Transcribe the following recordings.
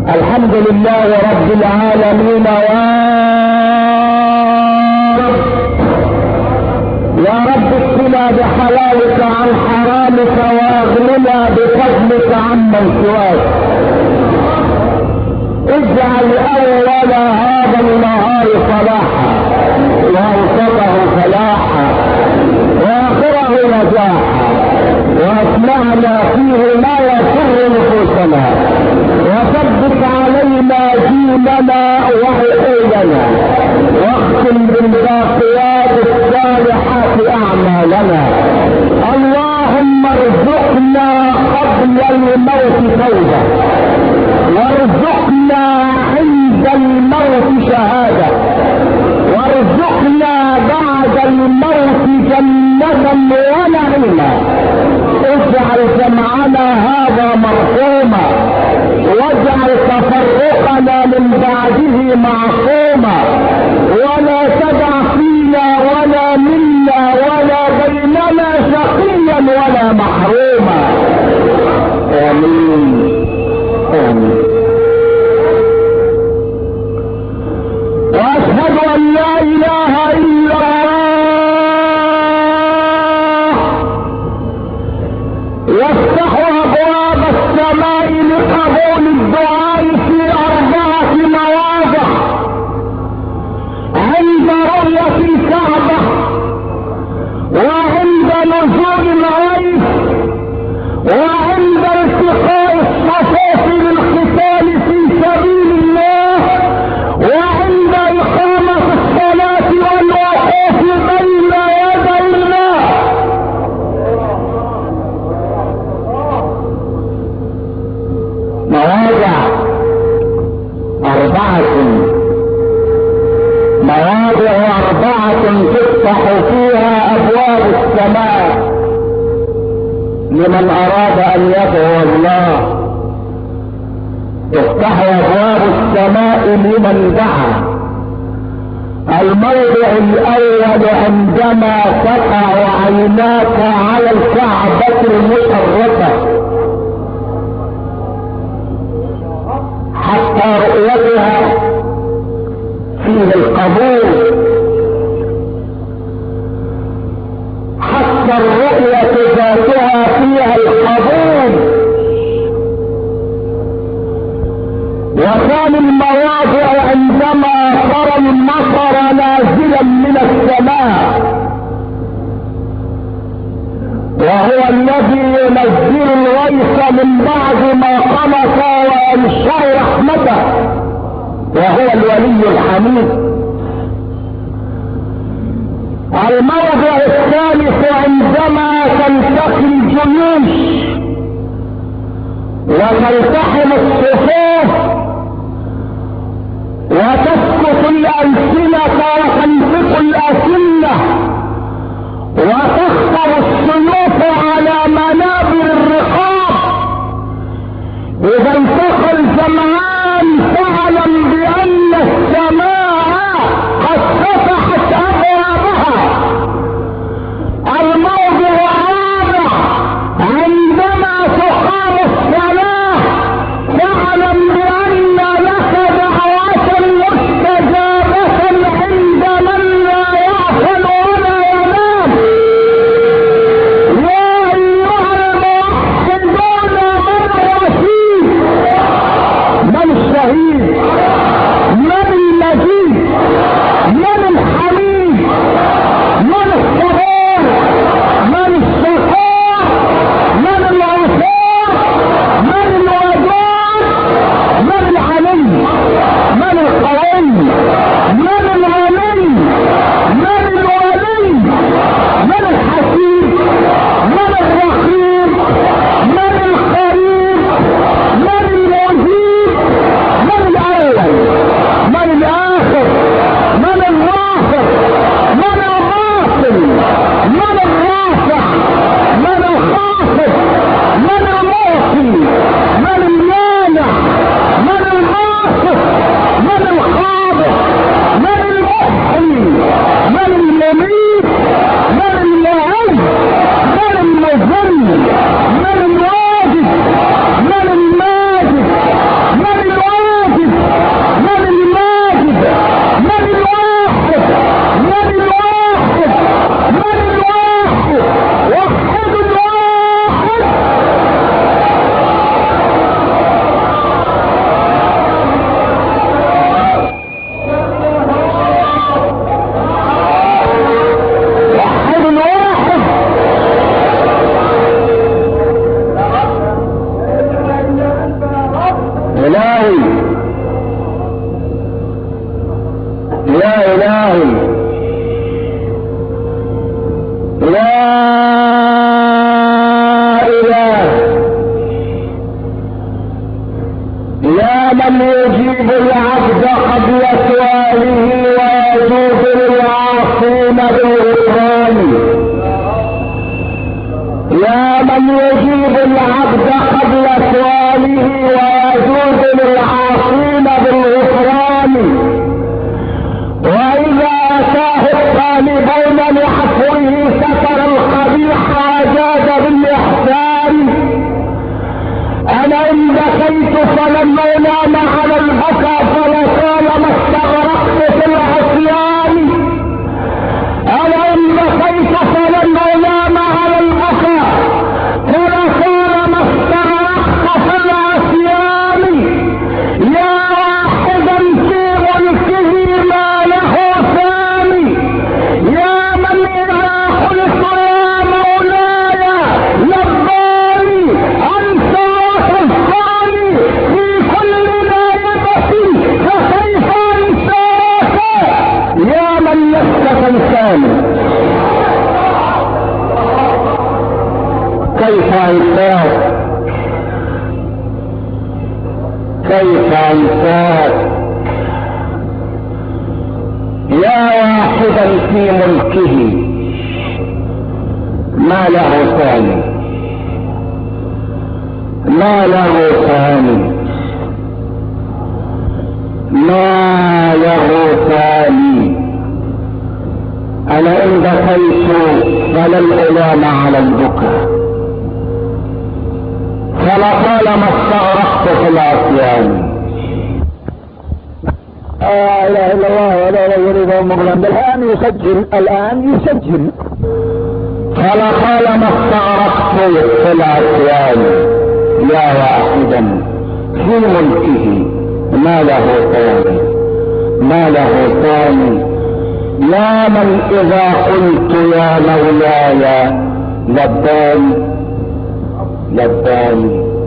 الحمد لله رب العالمين. يا رب اكفنا بحلالك عن حرامك واغننا بفضلك عمن سواك. اجعل اول هذا النهار صلاحا واوسطه فلاحا واخره نجاحا واسمعنا فيه ما يسر نفوسنا وثبت علينا ديننا وعقولنا واختم بالباقيات الصالحات اعمالنا. اللهم ارزقنا قبل الموت توبه وارزقنا عند الموت شهاده وارزقنا بعد الموت جنه ونعيما. اجعل جمعنا هذا مرحوما واجعل تفرقنا من بعده معصوما ولا تدع فينا ولا منا ولا بيننا شقيا ولا محروما. امين امين. واشهد ان لا اله الا الله يفتح ابواب السماء لقبول الدعاء في 4 مواضع: عند رؤية الكعبة وعند نزول الغيث وعند التقاء الصفوف للقتال في سبيل الله وعند إقامة الصلاة والوقوف بين يدي الله. مواضع 4 تفتح فيها ابواب السماء لمن اراد ان يدعو الله. تفتح ابواب السماء لمن دعا. الموضع الاول عندما تقع عيناك على الكعبة المشرفة حتى رؤيتها فيه القبول، حتى الرؤية ذاتها فيها القبول. وكان المواضع عندما ترى المطر نازلا من السماء وهو الذي ينزل الغيث من بعد ما قنط وينشر رحمته وهو الولي الحميد. الموضع الثالث عندما تلتقي الجيوش وتلتحم الصفوف وتسكت الألسنة وتنطق الأسنة وتخطر السيوف على منابر الرقاب. إذا التقى الجمعان فاعلم بأن السماء قد فتحت أبوابها. الموضع الرابع عندما تقام الصلاة فاعلم بأن لك دعوة مستجابة عند من لا يغفل ولا ينام. يا أيها الموحدون من الرشيد، من الشهيد، من النجيب، من الحميد، يا من يجيب العبد قبل سؤاله ويجوز للعاصين بالغفران. يا من يجيب العبد قبل سؤاله ويجوز للعاصين بالغفران. واذا اتاه الطالبون لعفوه ستر القبيح وجاد بالاحسان. انا ان بكيت فلم انام على البكا فلطالما استغرقت في العصيان. انا ان بكيت فلم انام على البكا فلطالما استغرقت في العصيان. يا واحدا في ملكه ما له ثاني. يا من اذا قلت يا مولاي لباني انت وتذكرني في كل نائبة فكيف انساك. يا من لست تنساني كيف انساك. كيف انساك يا واحدا في ملكه ما له ثاني. ما له ثاني. ما له ثاني. انا ان بكيت فلن الام على البكاء فلطالما استغرقت في العصيان. لا اله الا الله ولا يريد مغلب. الان يسجل. الان يسجل. فلطالما استغرقت في العصيان. يا واحدا في ملكه ما له ثاني. ما له ثاني. يا من اذا قلت يا مولاي لباني لباني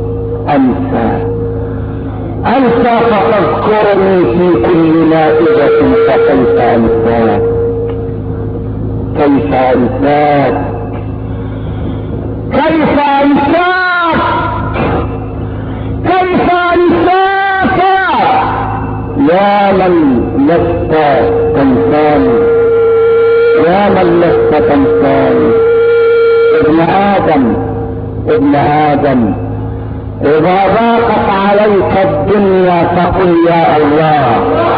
انسى فتذكرني في كل نائبة فكيف انساك. كيف انساك. كيف انساك. كيف انساك. يا من لست تنساني. يا من لست تنساني. ابن آدم إذا ضاقت عليك الدنيا فقل يا الله.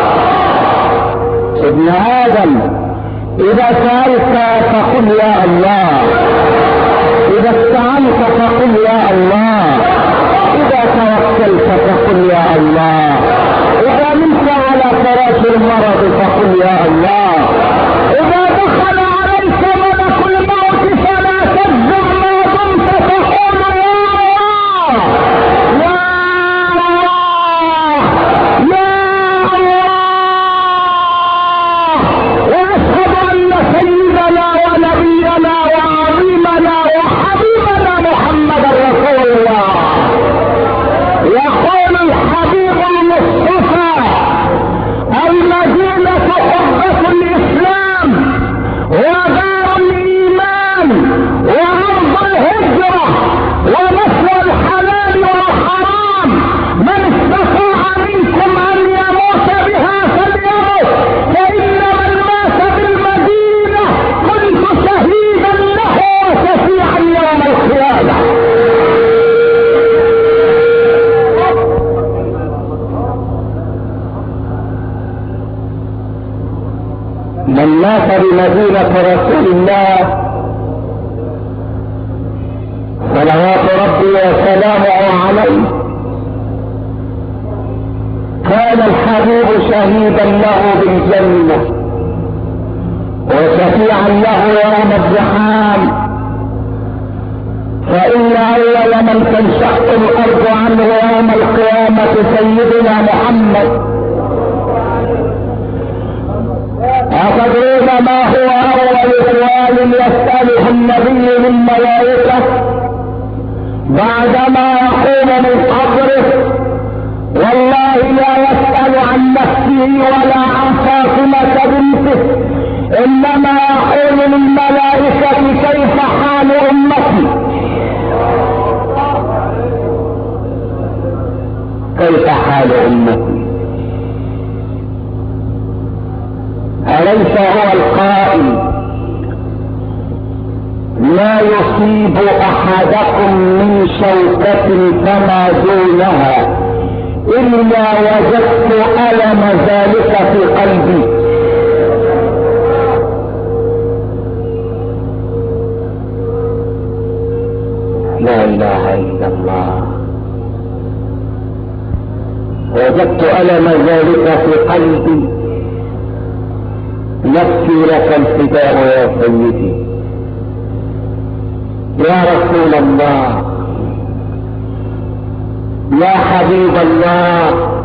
ابن آدم إذا سألت فقل يا الله. إذا استعنت فقل يا الله. إذا توكلت فقل يا الله. إذا نمت على فراش المرض فقل يا الله. إذا دخل عليك ملك الموت فلا تجزم ما دمت تقول يا الله. يا الله. يا الله. وأشهد أن سيدنا ونبينا وعظيمنا وحبيبنا محمد رسول الله. يقول الحبيب المصطفى المدينة حبة الإسلام ودار الإيمان وأرض الهجرة ومثوى الحلال والحرام. من استطاع منكم أن يموت بها فليمت. فإن من مات بالمدينة كنت شهيدا له وشفيعا يوم القيامة. من مات بمدينة رسول الله صلوات ربي وسلامه عليه كان الحبيب شهيدا له بالجنة وشفيعا له يوم الزحام. فإن أول من تنشق الأرض عنه يوم القيامة سيدنا محمد. أتدرون ما هو أول سؤال يسأله النبي من ملائكة بعدما يقوم من قبره؟ والله لا يسأل عن نفسه ولا عن فاطمة بنته، إنما يقول للملائكة كيف حال أمتي. كيف حال امتي. أليس هو القائل لا يصيب احدكم من شوكة فما دونها الا وجدت الم ذلك في قلبي. لا اله الا الله. وجدت الم ذلك في قلبي. نفسي لك الفداء يا سيدي يا رسول الله يا حبيب الله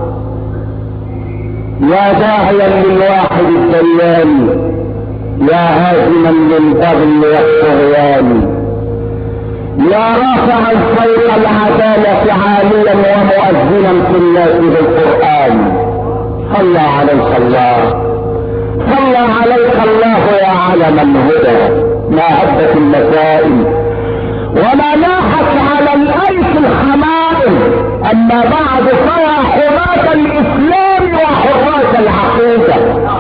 يا داعيا للواحد الديان يا هازما للبغي والطغيان يا رافعا صوت العدالة عاليا ومؤذنا في الناس بالقرآن. صلى عليك الله صلى عليك الله يا علم الهدى. ما هبت المسائل وما لاحت على الأيس الخمائل. أما بعد فيا حراس الإسلام وحراس العقيدة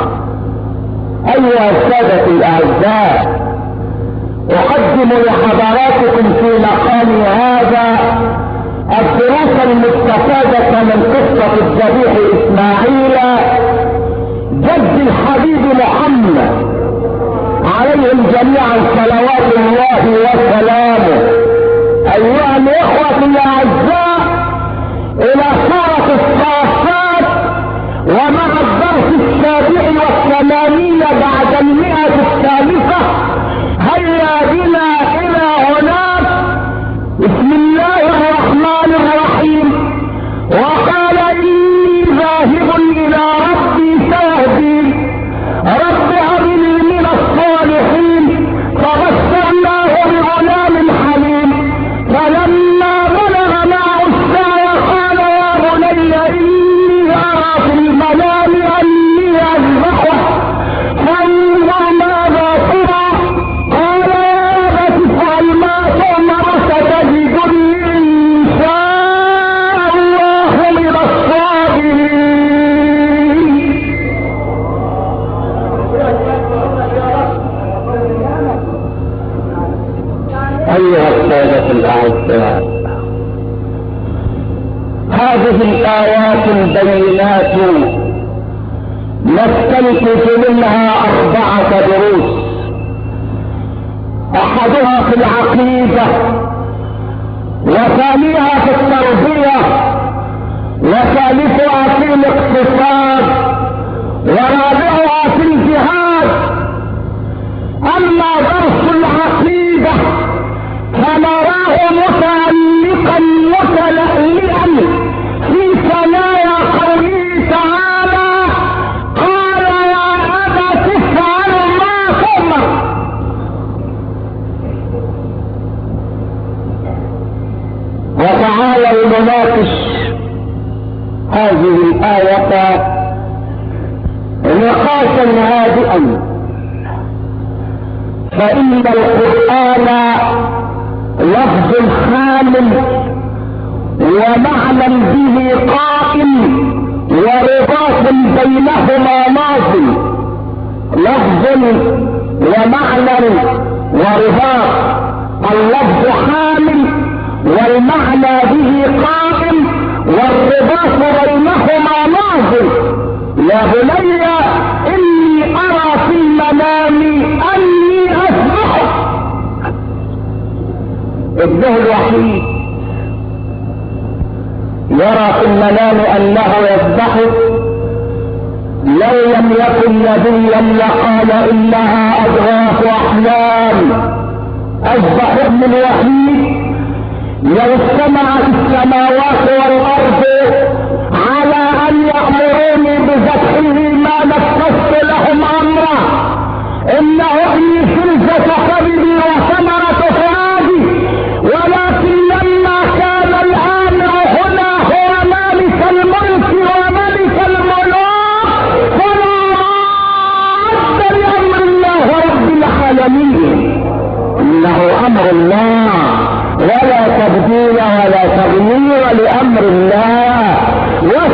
أيها السادة الأعزاء، أقدم لحضراتكم في مقام هذا الدروس المستفادة من قصة الذبيح إسماعيل جد الحبيب محمد عليهم جميعا صلوات الله وسلامه. أيها الإخوة الأعزاء، إلى سورة الصافات ومع الدرس 87 بعد 100 هيا بنا إلى هناك. بسم الله الرحمن الرحيم. وقال إني ذاهب إلى ربي سيهدين رب هب لي من الصالحين فبشرناه بغلام حليم. فلما بلغ معه السعي قال يا بني إني أرى في المنام أني أذبحك فانظر ماذا ترى. قال يا أبت افعل ما تؤمر ستجدني إن شاء الله من الصابرين. أيها السادة الأعزاء، هذه الآيات البينات نستنتج منها 4 دروس. أحدها في العقيدة، وثانيها في التربية، وثالثها في الاقتصاد، ورابعها في الجهاد. أما درس العقيدة فنراه متعلقا متلألئا في ثنايا قوله تعالى قال يا أبت افعل ما تؤمر. وتعالوا نناقش هذه الآية نقاشا هادئا، فإن القرآن لفظ خامل ومعنى به قائم ورباط بينهما لازم. لفظ ومعنى ورباط، اللفظ حامل والمعنى به قائم والرباط بينهما لازم. يا بني إني أرى في المنام أني أذبحك. ابنه الوحيد يرى في المنام أنه يذبحه. لو لم يكن نبيا لقال إنها أضغاث أحلام. أذبح ابن الوحيد. لو اجتمعت السماوات والأرض على أن يأمروني بذبحه ما نفذت لهم أمرا. إنه ابني فلذة قلبي وثمرة فؤادي، ولكن لما كان الآمر هنا هو مالك الملك وملك الملوك فلا رد لأمر الله رب العالمين. إنه أمر الله ولا تبديل ولا تغيير لأمر الله.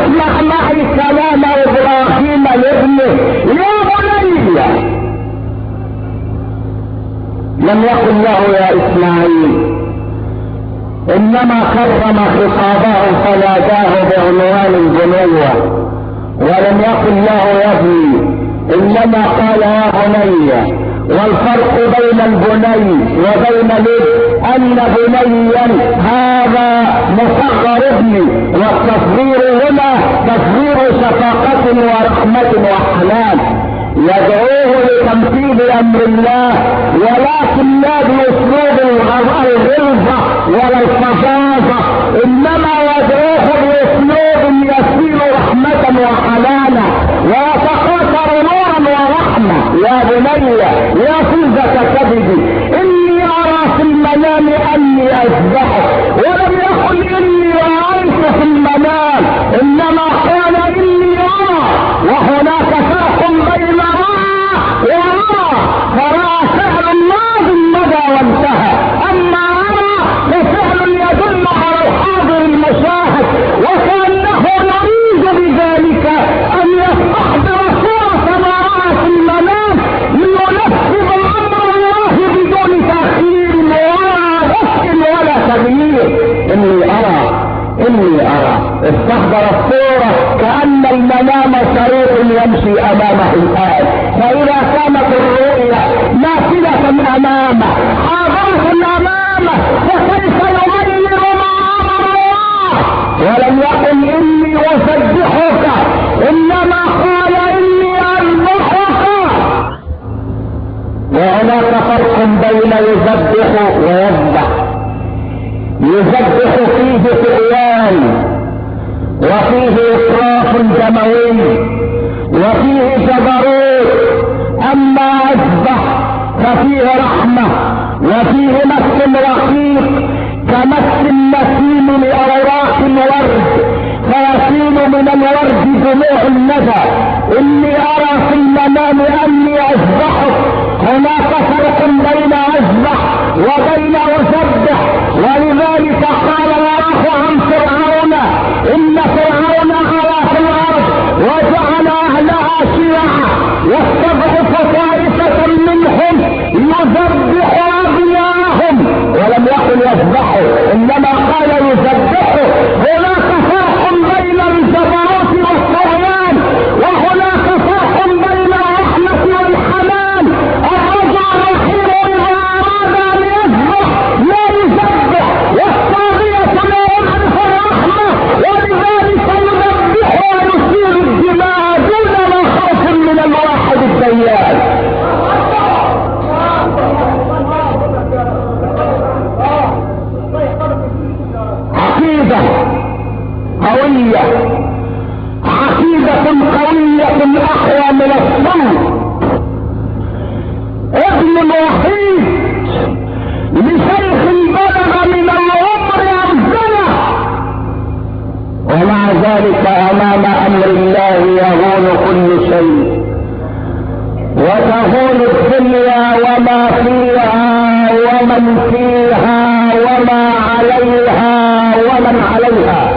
لم يقل له يا اسماعيل، انما كرم خطابه فناداه بعنوان البنية، ولم يقل له يا ابني، انما قال يا بني. والفرق بين البني وبين الابن ان بنيا هذا مصغر ابني، والتصغير هنا تصغير شفقة ورحمة وحنان، يدعوه لتنفيذ امر الله، ولكن لا باسلوب الغلظة ولا الفظاظة، انما يدعوه باسلوب يسير رحمة وحنانا ويتقاطر نورا ورحمة. يا بني يا فوزة كبدي، اني ارى في المنام اني اذبحك، ولم يقل اني رايت في المنام، انما قال اني ارى، وهناك فرق بين راى ورى، فراى فعل ماض مضى وانتهى، اما ارى ففعل يدل على الحاضر المشاهد، وكانه يريد بذلك ان يستحضر صورة ما راى في المنام لينفذ امر الله بدون تاخير ولا رفع ولا تغيير. اني ارى استحضر الصورة كأن المنام شريط يمشي امامه الآن، فإذا كانت الرؤيا نافذة امامه حاضرة امامه فكيف يغير ما امر الله؟ ولم يقل اني اسبحك، انما قال اني اذبحك. وهناك فرق بين يذبح ويذبح. يذبح فيه طغيان، وفيه إسراف دموي، وفيه جبروت. أما أذبح ففيه رحمة، وفيه مس رقيق كمس النسيم لأوراق الورد، فيسيل من الورد دموع الندى. إني أرى في المنام أني أذبحك. هناك فرق بين أذبح وبين أسبح، ولذلك قال الله عن فرعون إن فرعون علا في الأرض وجعل أهلها شيعا يستضعف طائفة منهم يذبح أبناءهم، ولم يقل يذبحوا إنما قال يذبحوا. هناك فرق بين الجبروت والطغيان، وهناك فرق بين الرحمة والحنان. الرجل الرحيم إذا أراد أن يذبح لا يذبح، والطاغية لا يعرف الرحمة، ولذلك يذبح ويصير الدماء دون ما خوف من الواحد الديان. عقيدة قوية، عقيدة قوية أقوى من الصمت. ابن الوحيد لشيخ بلغ من العمر أرسله، ومع ذلك أمام أمر الله يهون كل شيء، وتهون الدنيا وما فيها ومن فيها وما عليها ومن عليها.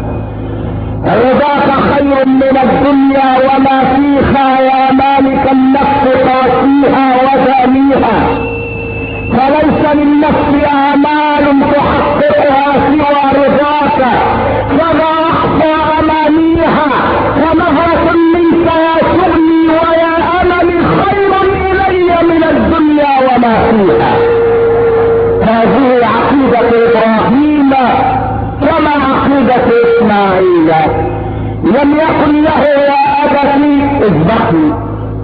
رضاك خير من الدنيا وما فيها يا مالك النفس قاسيها ودانيها، فليس للنفس آمال تحققها سوى رضاك، فما أخفى أمانيها، فنظرة منك يا شغلي ويا أملي خير إلي من الدنيا وما فيها. هذه عقيدة إبراهيم كما عقيدة إسماعيل. لم يقل له يا أبتي اذبحني،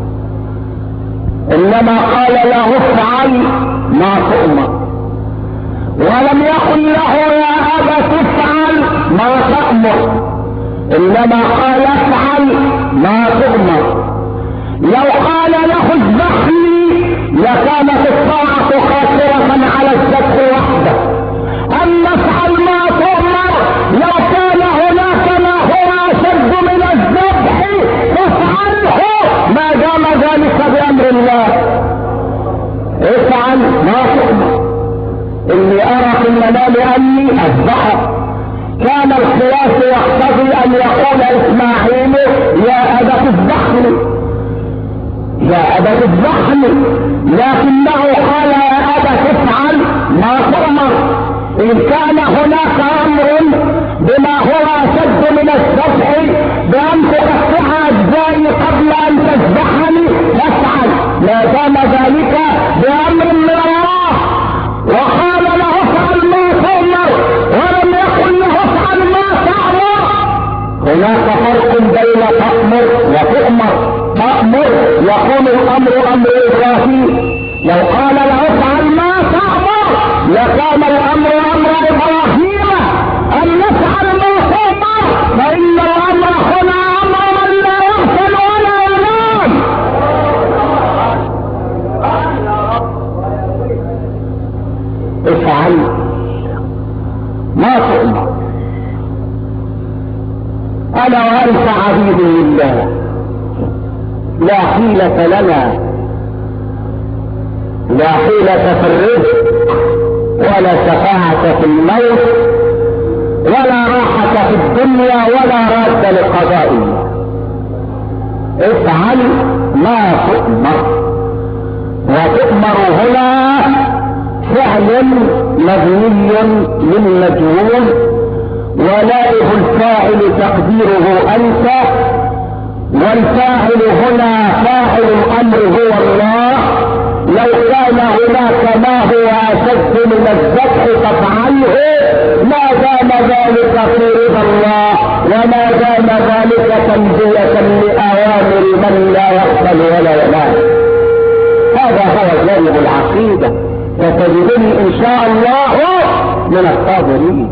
إنما قال له افعل ما تؤمر، ولم يقل له يا أبت افعل ما تأمر، إنما قال افعل ما تؤمر. لو قال له اذبحني لكانت الطاعة قاصرة على الذبح وحده. أما افعل ما تؤمر لو كان هناك ما هو أشد من الذبح فافعله ما دام ذلك بأمر الله. افعل ما تؤمر. إني أرى في المنام أني أذبحك. كان القياس يقتضي أن يقول إسماعيل يا أبت اذبحني، يا أبت ابا تذبحني، لكنه قال يا ابا تفعل ما تؤمر. ان كان هناك امر بما هو اشد من الذبح بان تقطع اجزائي قبل ان تذبحني فافعل، ما دام ذلك بامر من الله. وقال له افعل ما تؤمر ولم يقل له افعل ما تأمر. هناك فرق بين تأمر وتؤمر. تأمر يكون الامر امر ابراهيم، لو قال له افعل ما تأمر لكان الامر امر ابراهيم ان نفعل ما تؤمر، فان الامر هنا امر من لا يغفل ولا ينام. افعل ما تؤمر. انا وانت عبيد لله، لا حيلة لنا، لا حيلة في الرزق ولا شفاعة في الموت ولا راحة في الدنيا ولا راد لقضاء الله. افعل ما تؤمر. وتؤمر هنا فعل مبني للمجهول ونائب الفاعل تقديره انت، والفاعل هنا فاعل الامر هو الله. لو كان هناك ما هو اشد من الذبح فافعله ما دام ذلك في رضا الله وما دام ذلك تنبيه لاوامر من لا يقبل ولا ينام. هذا هو جانب العقيده، فتجدني ان شاء الله من الصابرين.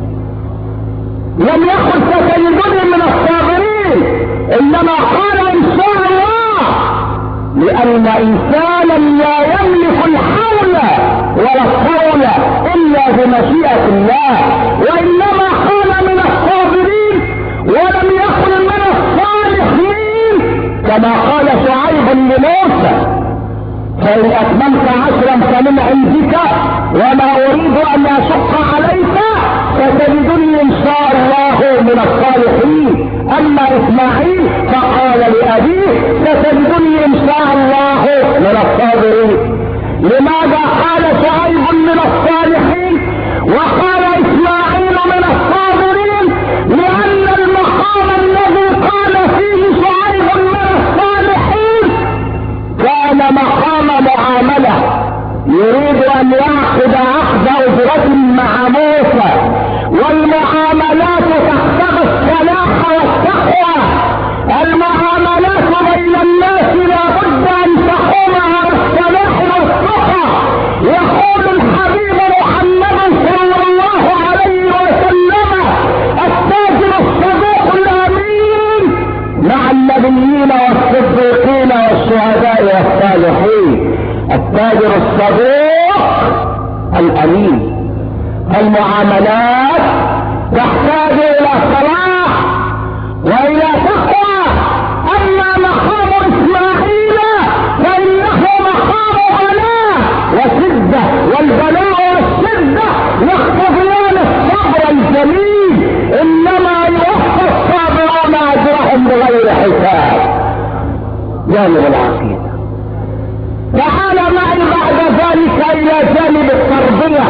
لم يقل ستجدني من الصابرين، انما قال ان شاء الله، لان انسانا لا يملك الحول ولا الطول الا بمشيئة الله، وانما قال من الصابرين ولم يقل من الصالحين، كما قال شعيب لموسى فان اتممت 10 فمن عندك وما اريد ان اشق عليك فتجدني ان شاء الله من الصالحين. اما اسماعيل فقال لابيه ستجدني ان شاء الله من الصابرين. لماذا قال شعيب من الصالحين وقال اسماعيل من الصابرين؟ لان المقام الذي قال فيه شعيب من الصالحين كان مقام معامله، يريد ان يعقد عقد اجرة مع موسى، والمعاملات تقتضي الصلاح والتقوى. المعاملات بين الناس لابد ان تقوم على الصلاح والتقوى. يقول الحبيب محمد صلى الله عليه وسلم التاجر الصدوق الامين مع النبيين والصديقين والشهداء والصالحين. التاجر الصدوق الامين. المعاملات تحتاج الى صلاح والى تقوى. اما مقام اسماعيل فانه مقام بلاء وشده، والبلاء والشده يقتضيان الصبر الجميل، انما يوفى الصابرون اجرهم بغير حساب. جانب العقيده. تعال معي بعد ذلك الى جانب التربيه.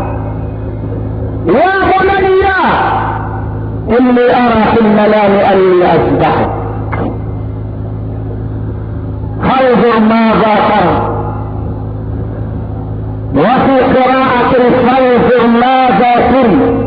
يا بني اني ارى في المنام اني اذبحك فانظر ماذا ترى، وفي قراءة فانظر ماذا تري.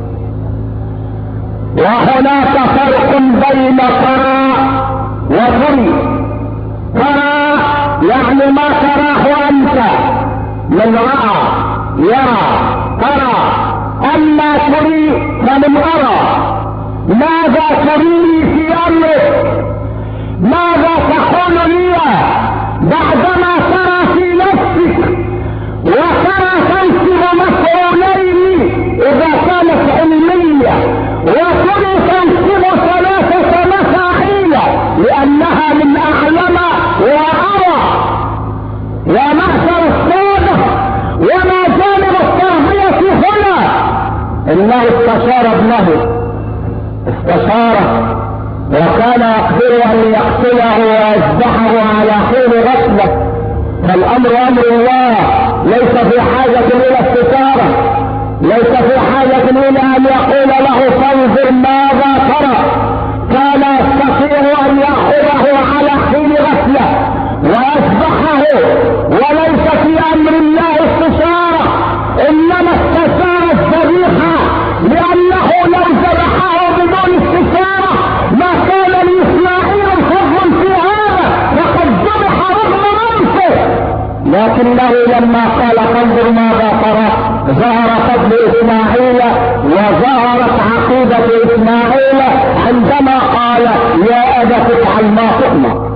وهناك فرق بين ترى وتري. ترى يعني ما تراه انت من رأى يرى ترى، اما تري فمن ارى. ماذا تريني في امرك؟ ماذا تقول لي بعدما ترى في نفسك وترى تنسب مفعولين اذا كانت علمية، وتري تنسب 3 مفاعيل لانها من اعلم وارى. يا معشر السادة، وما جانب التربية هنا؟ انه استشار ابنه، استشاره وكان يقدر ان يقتله ويذبحه على حين غفله، فالامر امر الله، ليس في حاجه الى استثاره، ليس في حاجه الى ان يقول له فانظر ماذا ترى. كان يستطيع ان ياخذه على حين غفله ويذبحه، وليس في امر الله استشاره، انما استشار الذبيحه، لانه لو ذبحه بدون استشاره ما كان لاسماعيل فضل في هذا، لقد ذبح رغم انفه. لكنه لما قال فانظر ماذا ترى ظهر فضل اسماعيل وظهرت عقيده اسماعيل عندما قال يا ابت افعل ما تؤمر.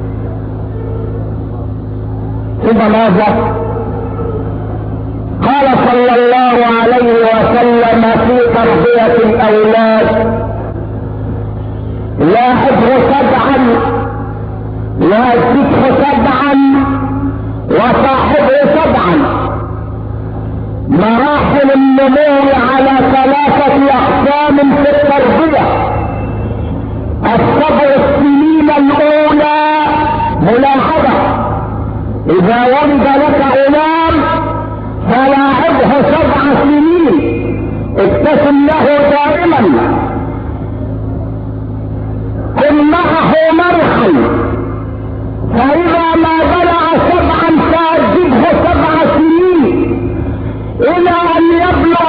ثم ماذا قال صلى الله عليه وسلم في تربية الأولاد؟ لاحظه سبعا وأزده سبعا وصاحبه سبعا. مراحل النمو على 3 أقسام في التربية. ال7 السنين الأولى ملاحظة، إذا ولد لك غلام فلاعبه 7 سنين، ابتسم له دائما، كن معه مرحا، فإذا ما بلغ 7 فأجبه 7 سنين إلى أن يبلغ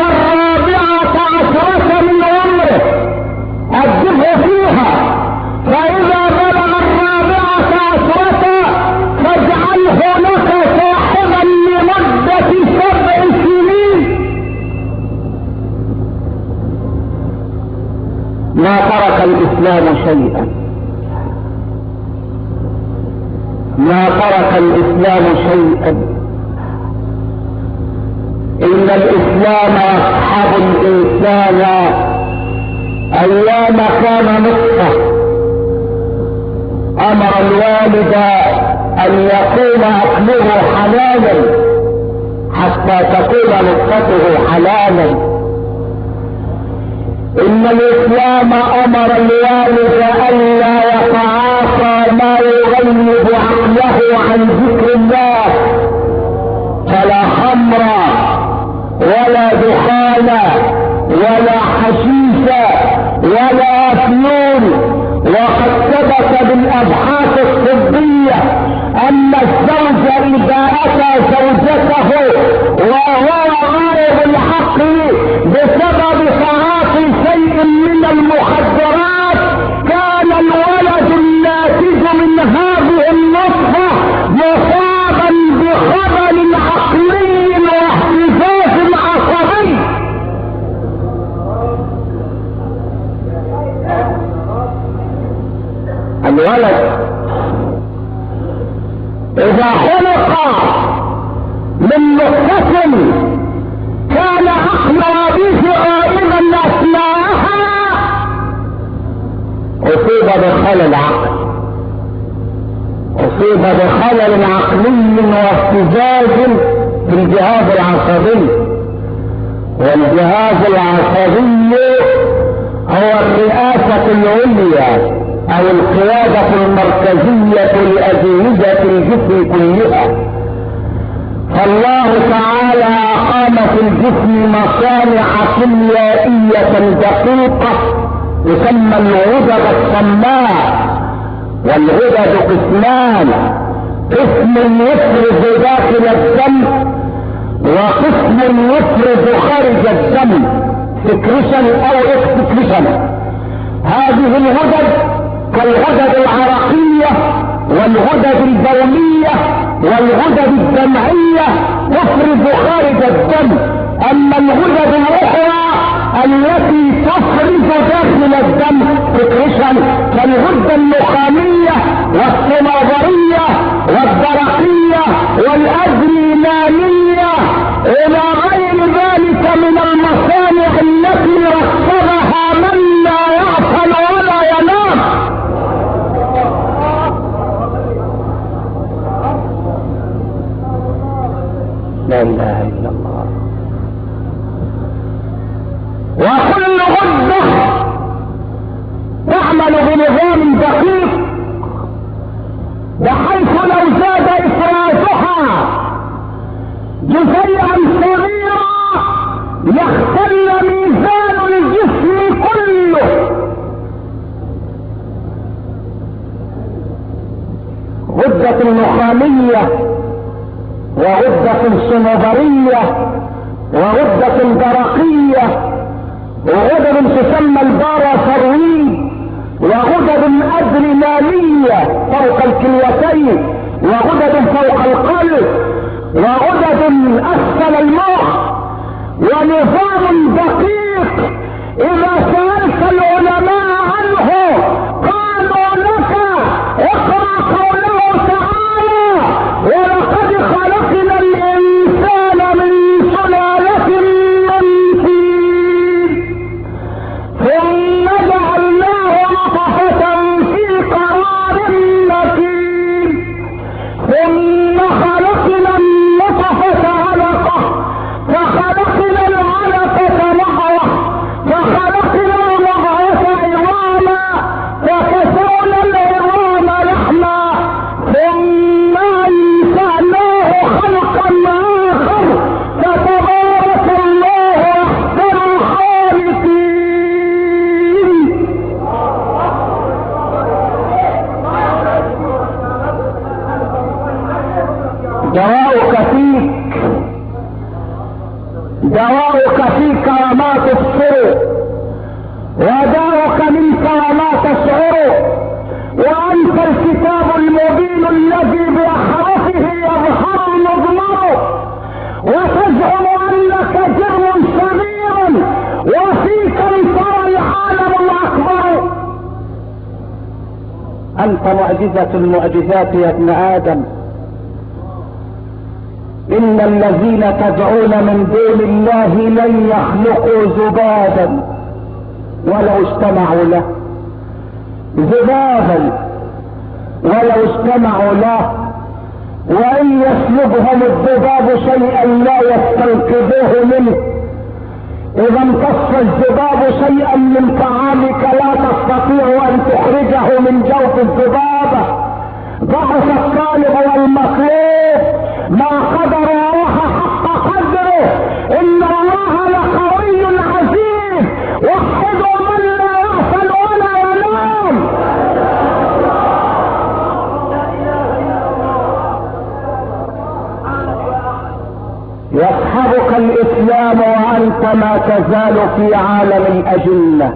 14 من عمره، أجبه فيها، فإذا بلغ 14 فاجعله لك صاحبا لمدة 7 سنين. ما ترك الإسلام شيئا، ما ترك الإسلام شيئا. إن الإسلام يصحب الإنسان أيام كان نطفة. أمر الوالد أن يكون أكله حلالا حتى تكون نطفته حلالا. إن الإسلام أمر الوالد ألا يتعاطى ما يغيب عقله عن ذكر الله، فلا خمر ولا دخان ولا حشيش ولا أفيون. وقد ثبت بالأبحاث الطبية أن الزوج إذا أتى زوجته وهو غائب العقل بسبب تعاطي شيء من المخدرات، كان الولد الناتج من هذه النطفة مصابا بخلل عقلي واهتزاز عصبي. الولد إذا خلق من نطفة كان عقل أبيه غائبا أثناءها، أصيب بخلل عقل، أصيب بخلل عقلي واهتزاز في الجهاز العصبي. والجهاز العصبي هو الرئاسة العليا أو القيادة المركزية لأجهزة الجسم كلها. فالله تعالى أقام في الجسم مصانع كيميائية دقيقة يسمى الغدد الصماء. والغدد قسمان، قسم يفرز داخل الدم وقسم يفرز خارج الدم، سكريشن أو اكسكريشن. هذه الغدد كالغدد العرقية والغدد البولية والغدد الدمعية تفرز خارج الدم. اما الغدد الاخرى التي تفرز داخل الدم سكريشن كالغدة النخامية والصنوبرية والدرقية والادرينالية الى غير ذلك من المصانع التي ركبها من لا يعقل ولا ينام. لا اله الا الله. وكل غدة تعمل نظام دقيق بحيث لو زاد افرازها جزيئا صغيرا يختل ميزان الجسم كله. غدة النخامية وغدة الصنوبرية وغدة الدرقية وغدد تسمى الباراثرويد وغدد ادرينالية فوق الكليتين وغدد فوق القلب وغدد اسفل المخ ونظام دقيق اذا سألت العلماء عنه قالوا لك اقرأ قوله تعالى ولقد خلقنا الانسان من سلالة من طين ثم جعلناه نطفة في قرار مكين ثم خلقنا النطفة علقة فخلقنا العلقة مضغة فخلقنا المضغة عظاما فكسونا العظام لحما ثم انشأناه خلقا آخر فتبارك الله احسن الخالقين. دواؤك في كرامات السر وداؤك منك وما تشعر وانت الكتاب المبين الذي باحرفه يظهر المضمر وتزعم انك جرم صغير وفيك ترى العالم الاكبر. انت معجزة المعجزات يا ابن ادم. ان الذين تدعون من دون الله لن يخلقوا ذبابا ولو اجتمعوا له، ذبابا ولو اجتمعوا له، وان يسلبهم الذباب شيئا لا يستنقذوه منه. اذا امتص الذباب شيئا من طعامك لا تستطيع ان تخرجه من جوف الذبابة. ضعف الطالب والمطلوب ما قدر الله حق قدره. ان الله لقوي عزيز وحدوا من لا يغفل ولا ينام. يسحبك الاسلام وانت ما تزال في عالم الاجنة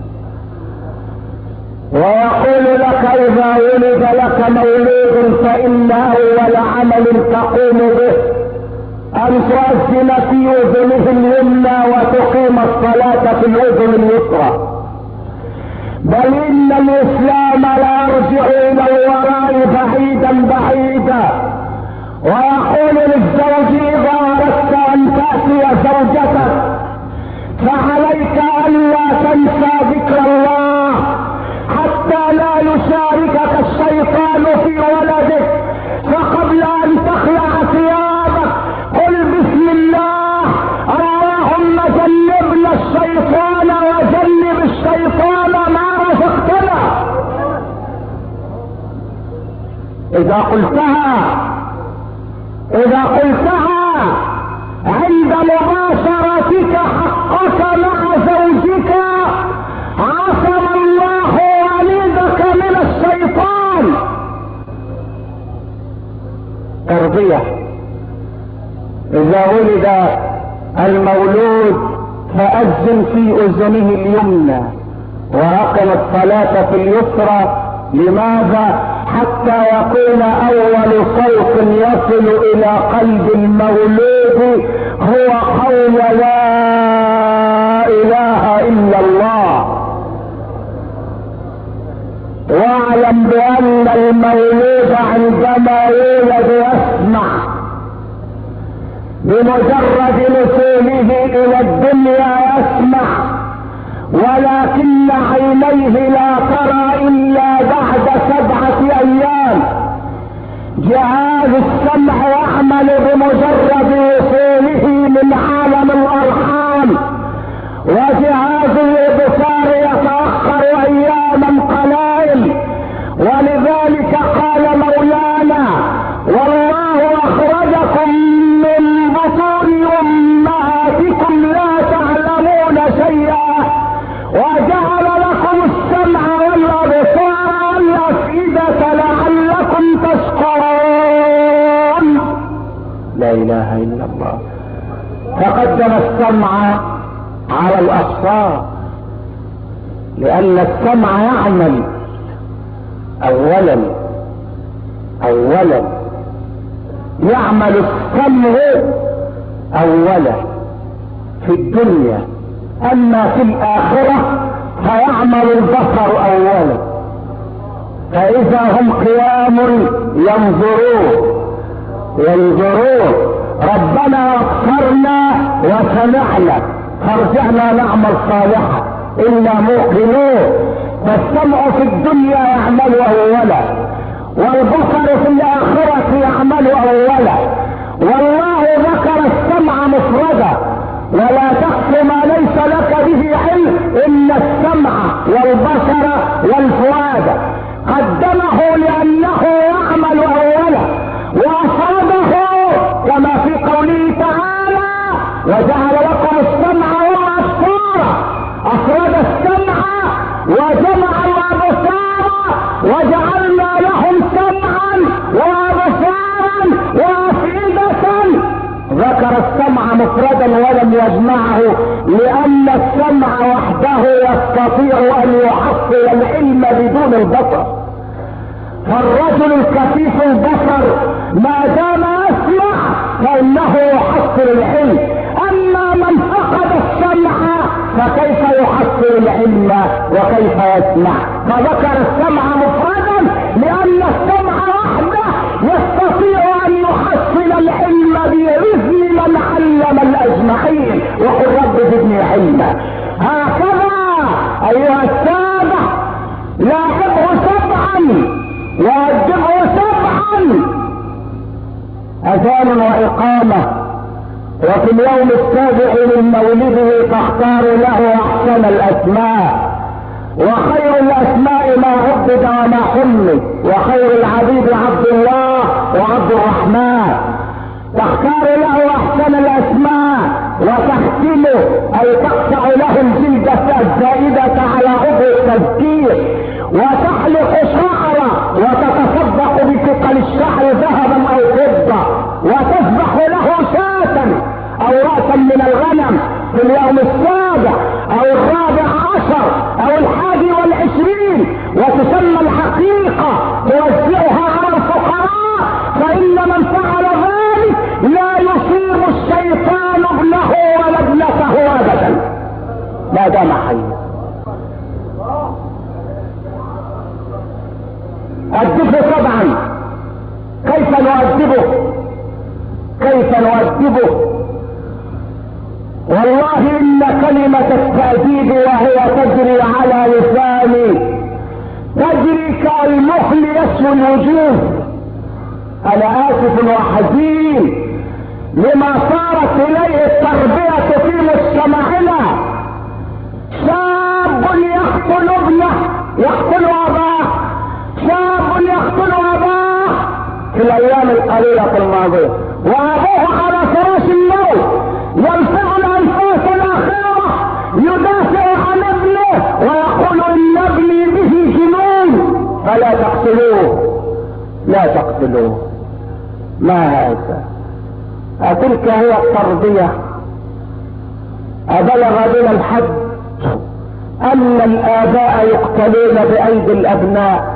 ويقول لك اذا ولد لك مولود فان اول عمل تقوم به ان تؤذن في اذنه اليمنى وتقيم الصلاة في الاذن اليسرى. بل ان الاسلام لا يرجع الى الوراء بعيدا بعيدا ويقول للزوج اذا اردت ان تأتي زوجتك فعليك الا تنسى ذكر الله حتى لا يشاركك الشيطان في ولدك. فقبل ان تخلع ثيابك قل بسم الله اللهم جنبنا الشيطان وجنب الشيطان ما رزقتنا. اذا قلتها عند مباشرتك حقك مع زوجك عصم الله والدك من الشيطان. تربية. اذا ولد المولود فأذن في اذنه اليمنى واقم الصلاة في اليسرى. لماذا؟ حتى يكون اول صوت يصل الى قلب المولود هو قول لا اله الا الله. واعلم بان المولود عندما يولد يسمع بمجرد نزوله الى الدنيا يسمع ولكن عينيه لا ترى الا بعد 7 ايام. جهاز السمع يعمل بمجرد وصوله من عالم الارحام وجهاز الابصار يتاخر اياما قلائل ولذلك قال مولانا: والله اخرجكم من بطون امهاتكم لا تعلمون شيئا وجعل لكم السمع والابصار والافئدة لعلكم تشكرون. لا اله الا الله. فقدم السمع على الابصار لان السمع يعمل اولا يعمل السمع اولا في الدنيا، اما في الاخرة فيعمل البصر اولا. فاذا هم قيام ينظرون ربنا ابصرنا وسمعنا فارجعنا نعمل صالحا الا موقنون. فالسمع في الدنيا يعمل اولا، والبصر في الاخرة يعمل اولا. والله ذكر السمع مفردا: ولا تقف ما ليس لك به علم ان السمع والبصر والفؤاد. قدمه لانه يعمل اولا، وافرده كما في قوله تعالى: وجعل لكم السمع والابصار. افرد السمع وجمع الابصار وجعلنا لهم سمعا وابصارا وافئدة. ذكر السمع مفردا ولم يجمعه لان السمع وحده يستطيع ان يحصل العلم بدون البصر. فالرجل الكفيف البصر ما دام يسمع فانه يحصل العلم، اما من فقد السمع فكيف يحصل العلم وكيف يسمع؟ فذكر السمع مفردا لان السمع وحده يستطيع ان يحصل العلم باذن من علم الاجمعين، وقل رب زدني علما. هكذا ايها الساده لاحظه سبعا وأدبه سبعا: اذان واقامة، وفي اليوم السابع من مولده تختار له احسن الاسماء، وخير الاسماء ما عبد وما حمد، وخير العبيد عبد الله وعبد الرحمن. تختار له احسن الاسماء وتختمه اي تقطع له الجلدة الزائدة على عضو التذكير، وتحلق شعره وتتصدق بثقل الشعر ذهبا او فضة، وتذبح له شاة او رأسا من الغنم في اليوم السابع او الرابع عشر او 21، وتسمى الحقيقة توزعها على الفقراء، فان من فعل ذلك لا يصيب الشيطان ابنه ولا ابنته ابدا ما دام حيا. أدبه طبعا. كيف نؤدبه؟ والله ان كلمة التأديب وهي تجري على لساني تجري كالمخل يسوي الوجوه. انا اسف وحزين لما صارت اليه التربية في مجتمعنا. شاب يقتل ابنه، يقتل اباه، شاب يقتل اباه في الايام القليلة الماضية، وابوه على فراش الموت يلفظ الانفاس الاخيرة يدافع عن ابنه ويقول ان ابني به جنون فلا تقتلوه، لا تقتلوه. ما هذا؟ أتلك هي التربية؟ أبلغ بنا الحد أن الآباء يقتلون بأيدي الأبناء؟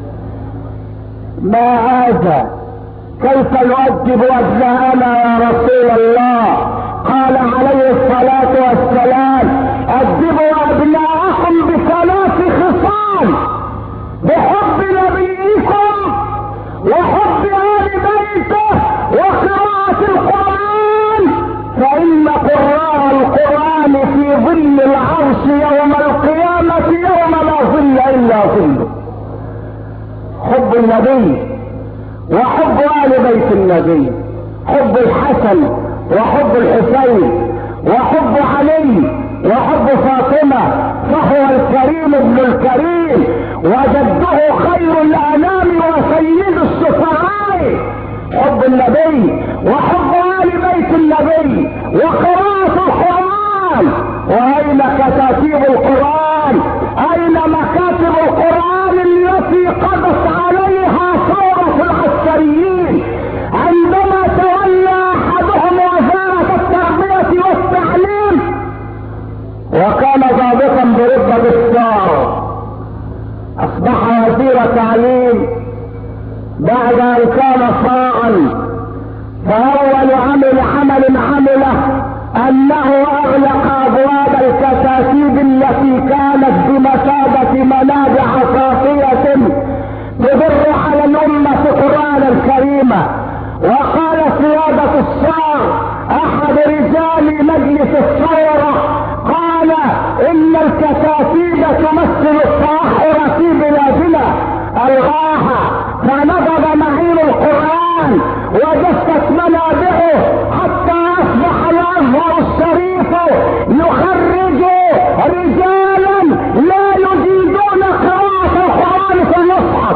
ما هذا؟ كيف نؤدب أبناءنا يا رسول الله؟ قال عليه الصلاة والسلام: أدبوا أبناءكم بثلاث خصال: بحب نبيكم وحب آل بيته وقراءة القرآن، فإن قراء القرآن في ظل العرش يوم القيامة يوم لا ظل إلا ظله. حب النبي وحب آل بيت النبي، حب الحسن وحب الحسين وحب علي وحب فاطمة فهو الكريم ابن الكريم وجده خير الانام وسيد الشفعاء. حب النبي وحب آل بيت النبي وقراءة القرآن. واين كتاتيب القرآن؟ اين مكاتب القرآن التي قضت عليها ثورة العسكريين عندما تولى احدهم وزارة التربية والتعليم وكان ضابطا برتبة الثار، اصبح وزير تعليم بعد ان كان صاعا. فاول عمله انه اغلق ابواب الكتاتيب التي كانت بمثابة منابع صافية تدر على الامة قرآنا الكريمة. وقال سيادة الصار احد رجال مجلس الثورة قال ان الكتاتيب تمثل التأخر في بلادنا، الغاها فنضب معين القرآن وجفت منابعه حتى اصبح الازهر الشريف يخرج رجالا لا يجيدون قراءة القرآن في المصحف.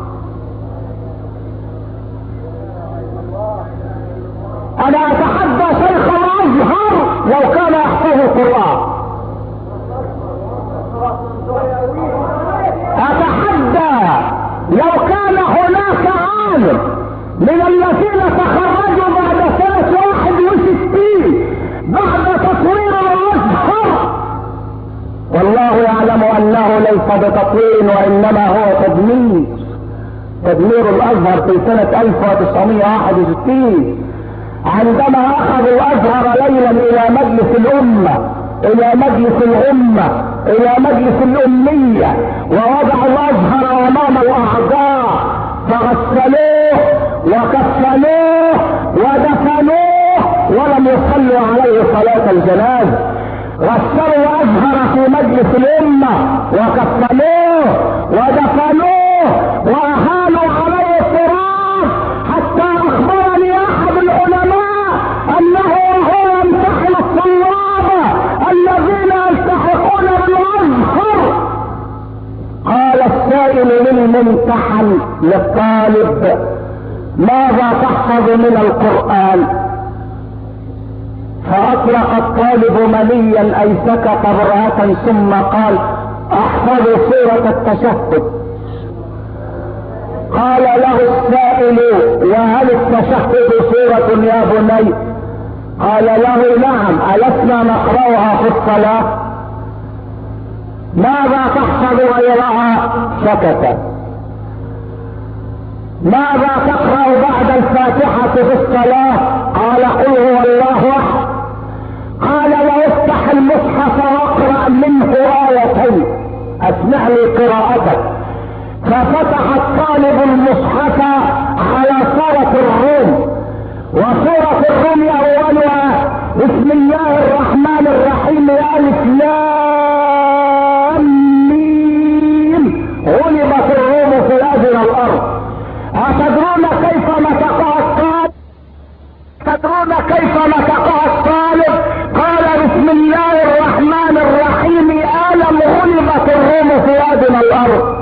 انا اتحدى شيخ الازهر لو كان يحفظ القرآن، اتحدى لو كان هناك عالم من الذين تخرجوا بعد سنة 61 بعد تطوير الازهر، والله يعلم انه ليس بتطوير وانما هو تدمير الازهر في سنة 1961 عندما اخذوا الازهر ليلا الى مجلس الامة، الى مجلس الامة، الى مجلس الامية، ووضعوا الازهر امام الاعضاء فغسلوه وكفنوه ودفنوه ولم يصلوا عليه صلاة الجنازة. غسلوا الازهر في مجلس الامة وكفنوه ودفنوه واهانوا عليه التراب حتى اخبرني احد العلماء انه هو يمتحن الطلاب الذين يلتحقون بالازهر قال السائل للممتحن للطالب ماذا تحفظ من القرآن؟ فاطلق الطالب مليا اي سكت برهة ثم قال احفظ سورة التشهد. قال له السائل وهل التشهد سورة يا بني؟ قال له نعم، ألسنا نقرأها في الصلاة؟ ماذا تحفظ غيرها؟ سكت. ماذا تقرأ بعد الفاتحة في الصلاة؟ قال قل هو الله احد. قال لو افتح المصحف واقرأ منه آيتين اسمع لي قراءتك. ففتح الطالب المصحف على سورة الروم، وسورة الروم اولها بسم الله الرحمن الرحيم الف لام ميم غلبت الروم في ادنى الارض. أتدرون كيف نطقها الطالب؟ تدرون كيف نطقها الطالب؟ قال بسم الله الرحمن الرحيم ألم غلبت الروم في أدنى الأرض.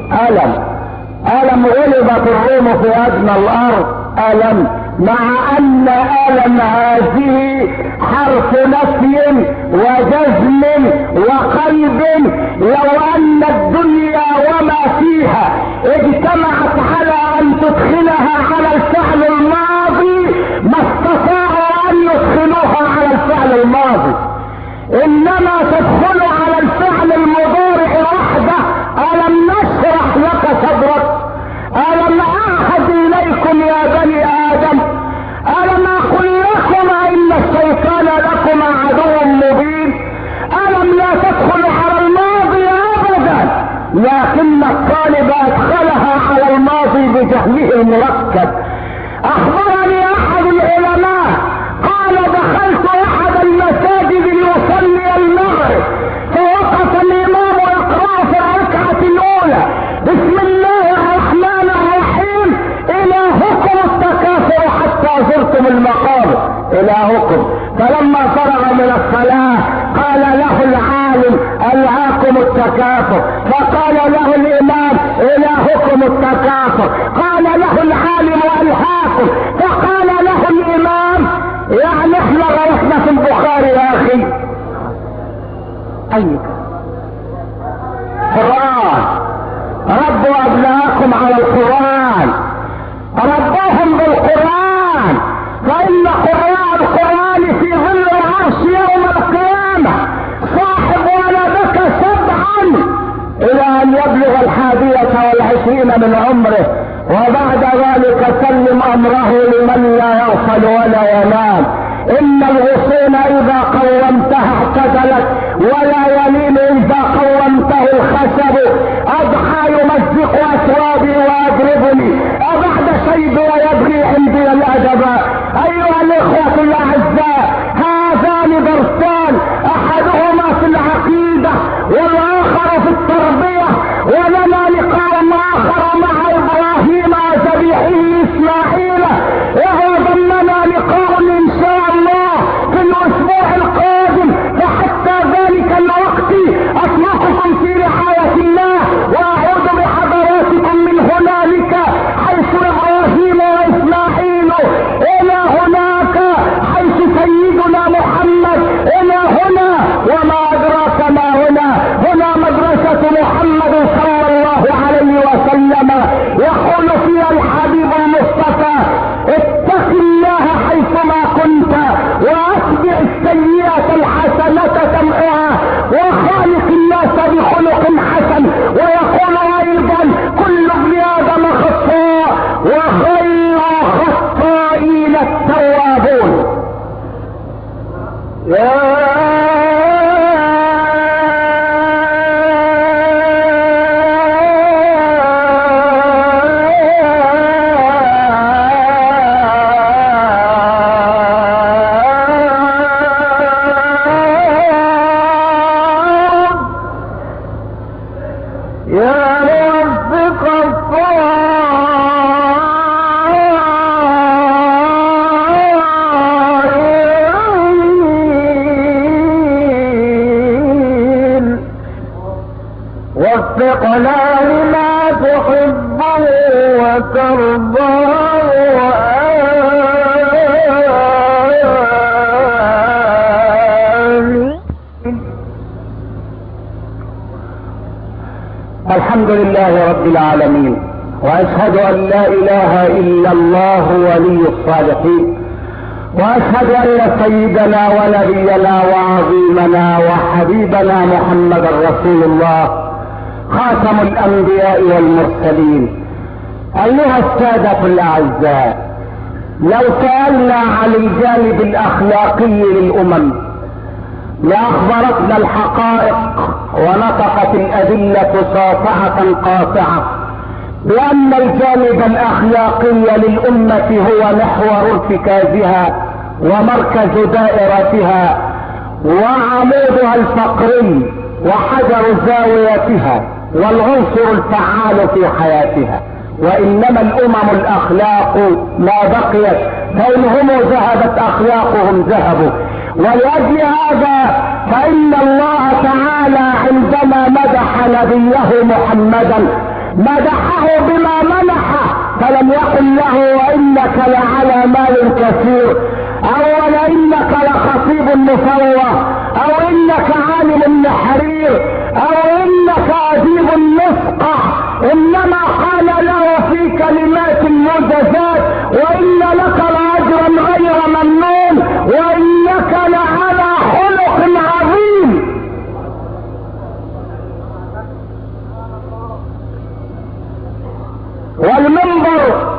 ألم غلبت الروم في أدنى الأرض. ألم، مع أن ألم هذه حرف نفي وجزم وقلب. لو أن الدنيا وما فيها اجتمعت على أن تدخلها على الفعل الماضي ما استطاعوا أن يدخلوها على الفعل الماضي، إنما تدخل على الفعل المضارع وحده. ألم نشرح لك صدرك؟ ألم أعهد إليكم يا بني آدم؟ ألم أقل لكم إن الشيطان لكم عدو مبين؟ ألم لا تدخل على الماضي أبدا، لكن الطالب أدخلها على الماضي بجهله المركب. أخبرني أحد العلماء قال دخلت أحد المساجد ليصلي المغرب فوقف الإمام يقرأ في الركعة الأولى بسم الله الرحمن الرحيم إلهكم التكاثر حتى زرتم المقابر، إلهكم. فلما فرغ من الصلاة قال فقال له العالم ألهاكم التكاثر، فقال له الإمام إلهكم التكاثر، قال له العالم ألهاكم، فقال له الإمام يعني احنا غلطنا في البخاري يا أخي. أيك قرآن، ربوا أبناءكم على القرآن، ربوهم بالقرآن، فإن قراء القرآن في ظل العرش يوم القيامة صاحب ولدك 7 إلى أن يبلغ 21 من عمره، وبعد ذلك سلم أمره لمن لا يغفل ولا ينام. إن الغصون إذا قومتها اعتدلت، ولا يلين إذا قومته الخشب. أضحى يمزق أثوابي ويضربني، أبعد شيبي ويبغي عندي الأدب. أيها الإخوة الأعزاء، هذان درسان، أحدهما في العقيدة والآخر في التربية، ولنا لقاء آخر مع إبراهيم وذبيحه إسماعيل. إذا ضمنا لقاء إن شاء الله في الأسبوع القادم، فحتى ذلك الوقت أترككم في رعاية الله، وأعود بحضراتكم من هنالك حيث إبراهيم وإسماعيل إلى هناك حيث سيدنا محمد إلى هنا، وما أدراك ما هنا. هنا مدرسة محمد صلى الله عليه وسلم، يقول فيها الحبيب المصطفى: اتق الله حيثما كنت، واتبع السيئة الحسنة تمحها، وخالق الناس بخلق حسن. ويقول ايضا: كل ابن ادم خطاء، وخير الخطائين التوابون. وفقنا لما تحب وترضى، الحمد لله رب العالمين، واشهد ان لا اله الا الله ولي الصالحين، واشهد ان سيدنا ونبينا وعظيمنا وحبيبنا محمدا رسول الله خاتم الانبياء والمرسلين. ايها السادة الاعزاء، لو سألنا عن الجانب الاخلاقي للامم لاخبرتنا الحقائق ونطقت الادلة ساطعة قاطعة بان الجانب الاخلاقي للامة هو محور ارتكازها ومركز دائرتها وعمودها الفقري وحجر زاويتها والعنصر الفعال في حياتها. وانما الامم الاخلاق ما بقيت، فانهم ذهبت اخلاقهم ذهبوا. ولأجل هذا فإن الله تعالى عندما مدح نبيه محمدا مدحه بما منحه، فلم يقل له وإنك لعلى مال كثير، أو وإنك لخطيب مفوه، أو إنك عالم نحرير، أو إنك أديب نفقه. إنما قال له في كلمات موجزات: وإن لك لأجرا غير ممنون، وإنك لعلى خلق عظيم. والمنبر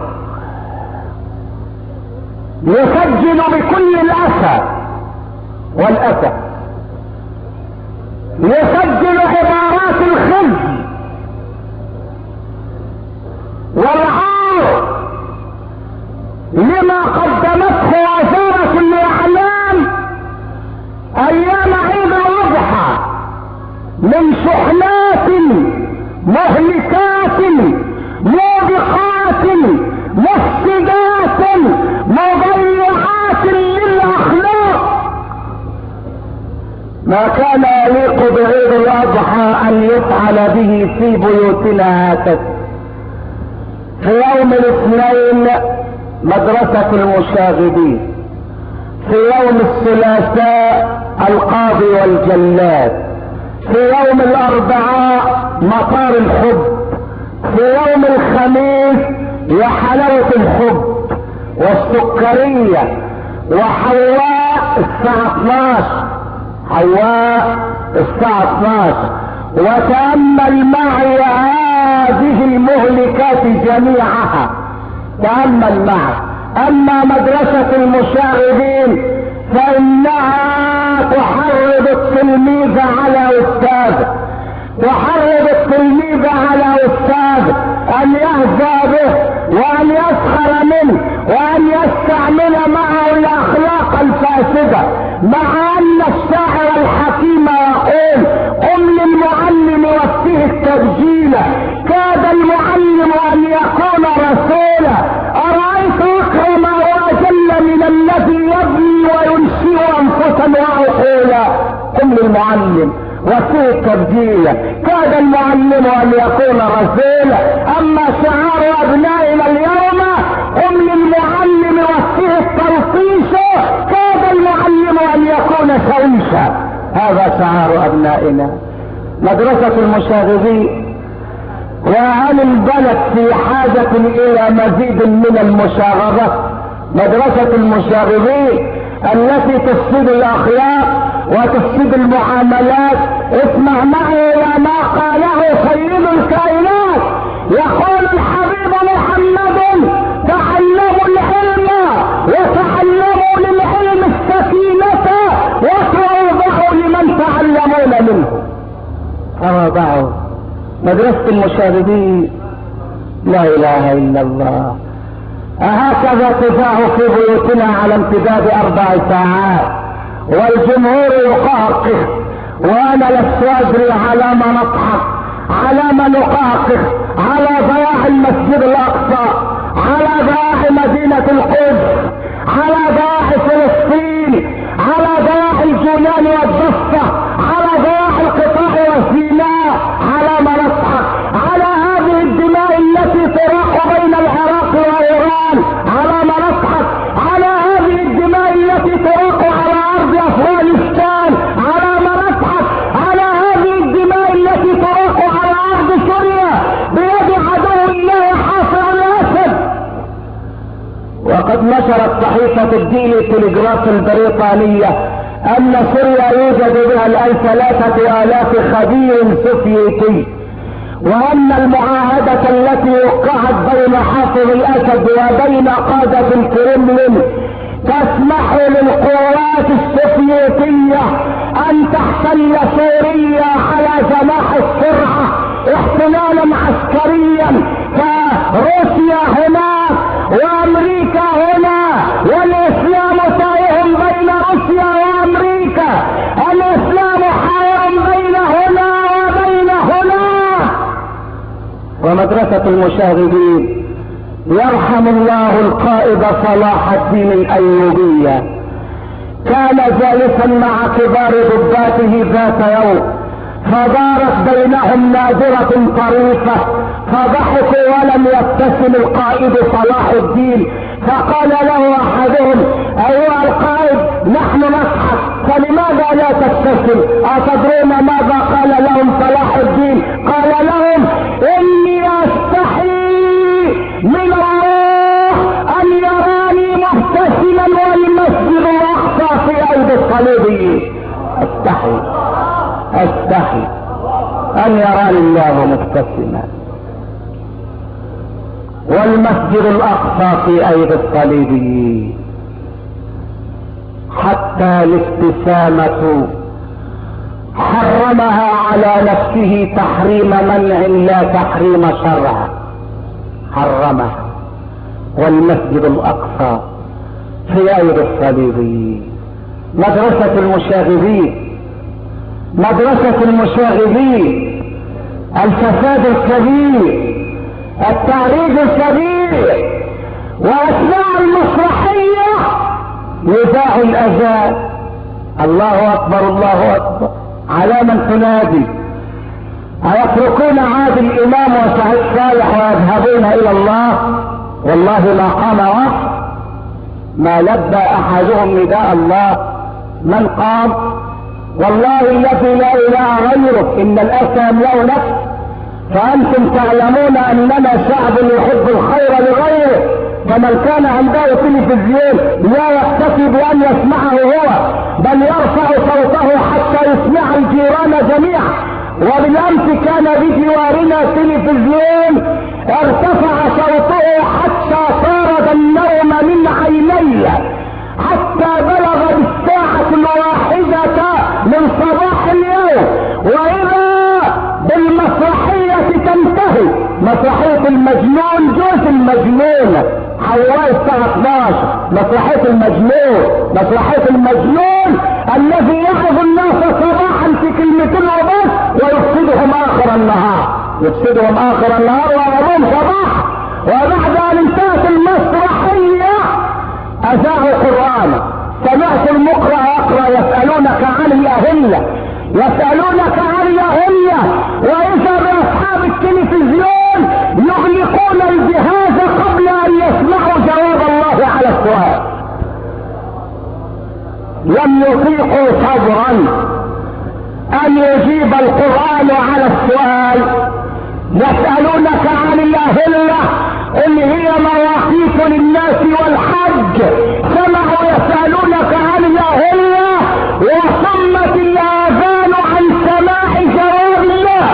يسجل بكل الأسى والأسى، يسجل عبارات الخزي والعار لما قدمته وزارة الإعلام أيام عيد الأضحى من شحنات مهلكات موبقات مفسدات مضيعات للأخلاق. ما وكان يليق بعيد الاضحى ان يفعل به في بيوتنا هكذا. في يوم الاثنين مدرسة المشاغبين، في يوم الثلاثاء القاضي والجلاد، في يوم الاربعاء مطار الحب، في يوم الخميس يا حلاوة الحب والسكرية، وحواء الساعة 12، حواء الساعة 12. وتأمل معي هذه المهلكات جميعها، تأمل معي. اما مدرسة المشاغبين فانها تحرض التلميذ على استاذه، تحرض التلميذ على استاذه ان يهزأ به وان يسخر منه وان يستعمل معه الاخلاق الفاسدة، مع ان الشاعر الحكيم يقول: قم للمعلم وفيه التبجيل، كاد المعلم ان يكون رسولا، ارايت اكرم واجل من الذي يبني وينشئ انفسا وعقولا. قم للمعلم وفيه التبجيل، كاد المعلم ان يكون رسولا. اما شعار ابنائنا اليوم: قم للمعلم وفيه التلطيش، كاد المعلم ان يكون شويشا. هذا شعار ابنائنا. مدرسة المشاغبين. وهل البلد في حاجة الى مزيد من المشاغبة؟ مدرسة المشاغبين التي تفسد الاخلاق وتفسد المعاملات. اسمع معي الى ما قاله سيد الكائنات، يقول الحبيب محمد: تعلموا العلم وتعلموا للعلم السكينة وتوضعوا لمن تعلمون منه. توضعوا. مدرسة المشاغبين، لا اله الا الله. أهكذا تذاع في بيوتنا على امتداد 4 ساعات والجمهور يقهقه، وانا لست ادري على ما نضحك، على ما نقهقه، على ضياع المسجد الاقصى، على ضياع مدينة القدس، على ضياع فلسطين، على ضياع الجولان والضفة، على ضياع القطاع وسيناء، على ما نضحك، على هذه الدماء التي تراق بين العراق وايران، على ما نضحك، على هذه الدماء التي تراق على ارض افغانستان، على ما نضحك، على هذه الدماء التي تراق على ارض سوريا بيد عدو الله حافظ الاسد. وقد نشرت صحيفة الديلي تلغراف البريطانية ان سوريا يوجد بها 3000 خبير سوفيتي، وان المعاهدة التي وقعت بين حافظ الاسد وبين قادة الكرملين تسمح للقوات السوفيتية ان تحتل سوريا على جناح السرعة احتلالا عسكريا، فروسيا هناك وامريكا هنا، والاسلام تائه بين روسيا وامريكا، الاسلام حائر بين هنا وبين هنا. ومدرسة المشاغبين، يرحم الله القائد صلاح الدين الايوبية، كان جالسا مع كبار ضباطه ذات يوم، فدارت بينهم نادرة طريفة، فضحكوا ولم يبتسم القائد صلاح الدين، فقال له احدهم: ايها القائد نحن نضحك فلماذا لا تبتسم؟ اتدرون ماذا قال لهم صلاح الدين؟ قال لهم: اني استحي من الله ان يراني مبتسما والمسجد الاقصى في ايدي الصليبيين. استحي ان يراني الله مبتسما والمسجد الاقصى في ايدي الصليبيين. حتى الابتسامة حرمها على نفسه تحريم منع لا تحريم شرع، حرمها، والمسجد الاقصى في ايدي الصليبيين. مدرسة المشاغبين، مدرسة المشاغبين، الفساد الكبير، التعريض الكبير، واثناء المسرحية يذاع الاذان الله اكبر الله اكبر. على من تنادي؟ أيتركون عاد الامام وسعيد صالح ويذهبون الى الله؟ والله ما قام واحد، ما لبى احدهم نداء الله. من قام؟ والله الذي لا اله غيره ان الاسى يملأ نفس، فانتم تعلمون اننا شعب يحب الخير لغيره، فمن كان عنده تلفزيون لا يكتفي بان يسمعه هو، بل يرفع صوته حتى يسمع الجيران جميعا. وبالامس كان بجوارنا تلفزيون ارتفع صوته حتى طارد النوم من عيني، حتى بلغ بالساعة الواحدة من صباح اليوم. واذا بالمسرحية تنتهي، مسرحية المجنون جوز المجنون حواء الساعة 12، مسرحية المجنون، مسرحية المجنون الذي يأخذ الناس صباحا في كلمتين وبس ويفسدهم اخر النهار، يفسدهم اخر النهار ويرون صباح. وبعد ان انتهت المسرحية اذاعوا قرآن. سمعت المقرأ يقرأ يسألونك عن الأهلة، يسألونك عن الأهلة، وإذا بأصحاب التلفزيون يغلقون الجهاز قبل أن يسمعوا جواب الله على السؤال. لم يطيقوا صبرا أن يجيب القرآن على السؤال. يسألونك عن الأهلة قل هي مواقيت للناس والحج. سمعوا يسألونك عن الأهلة وصمت الآذان عن سماع جواب الله،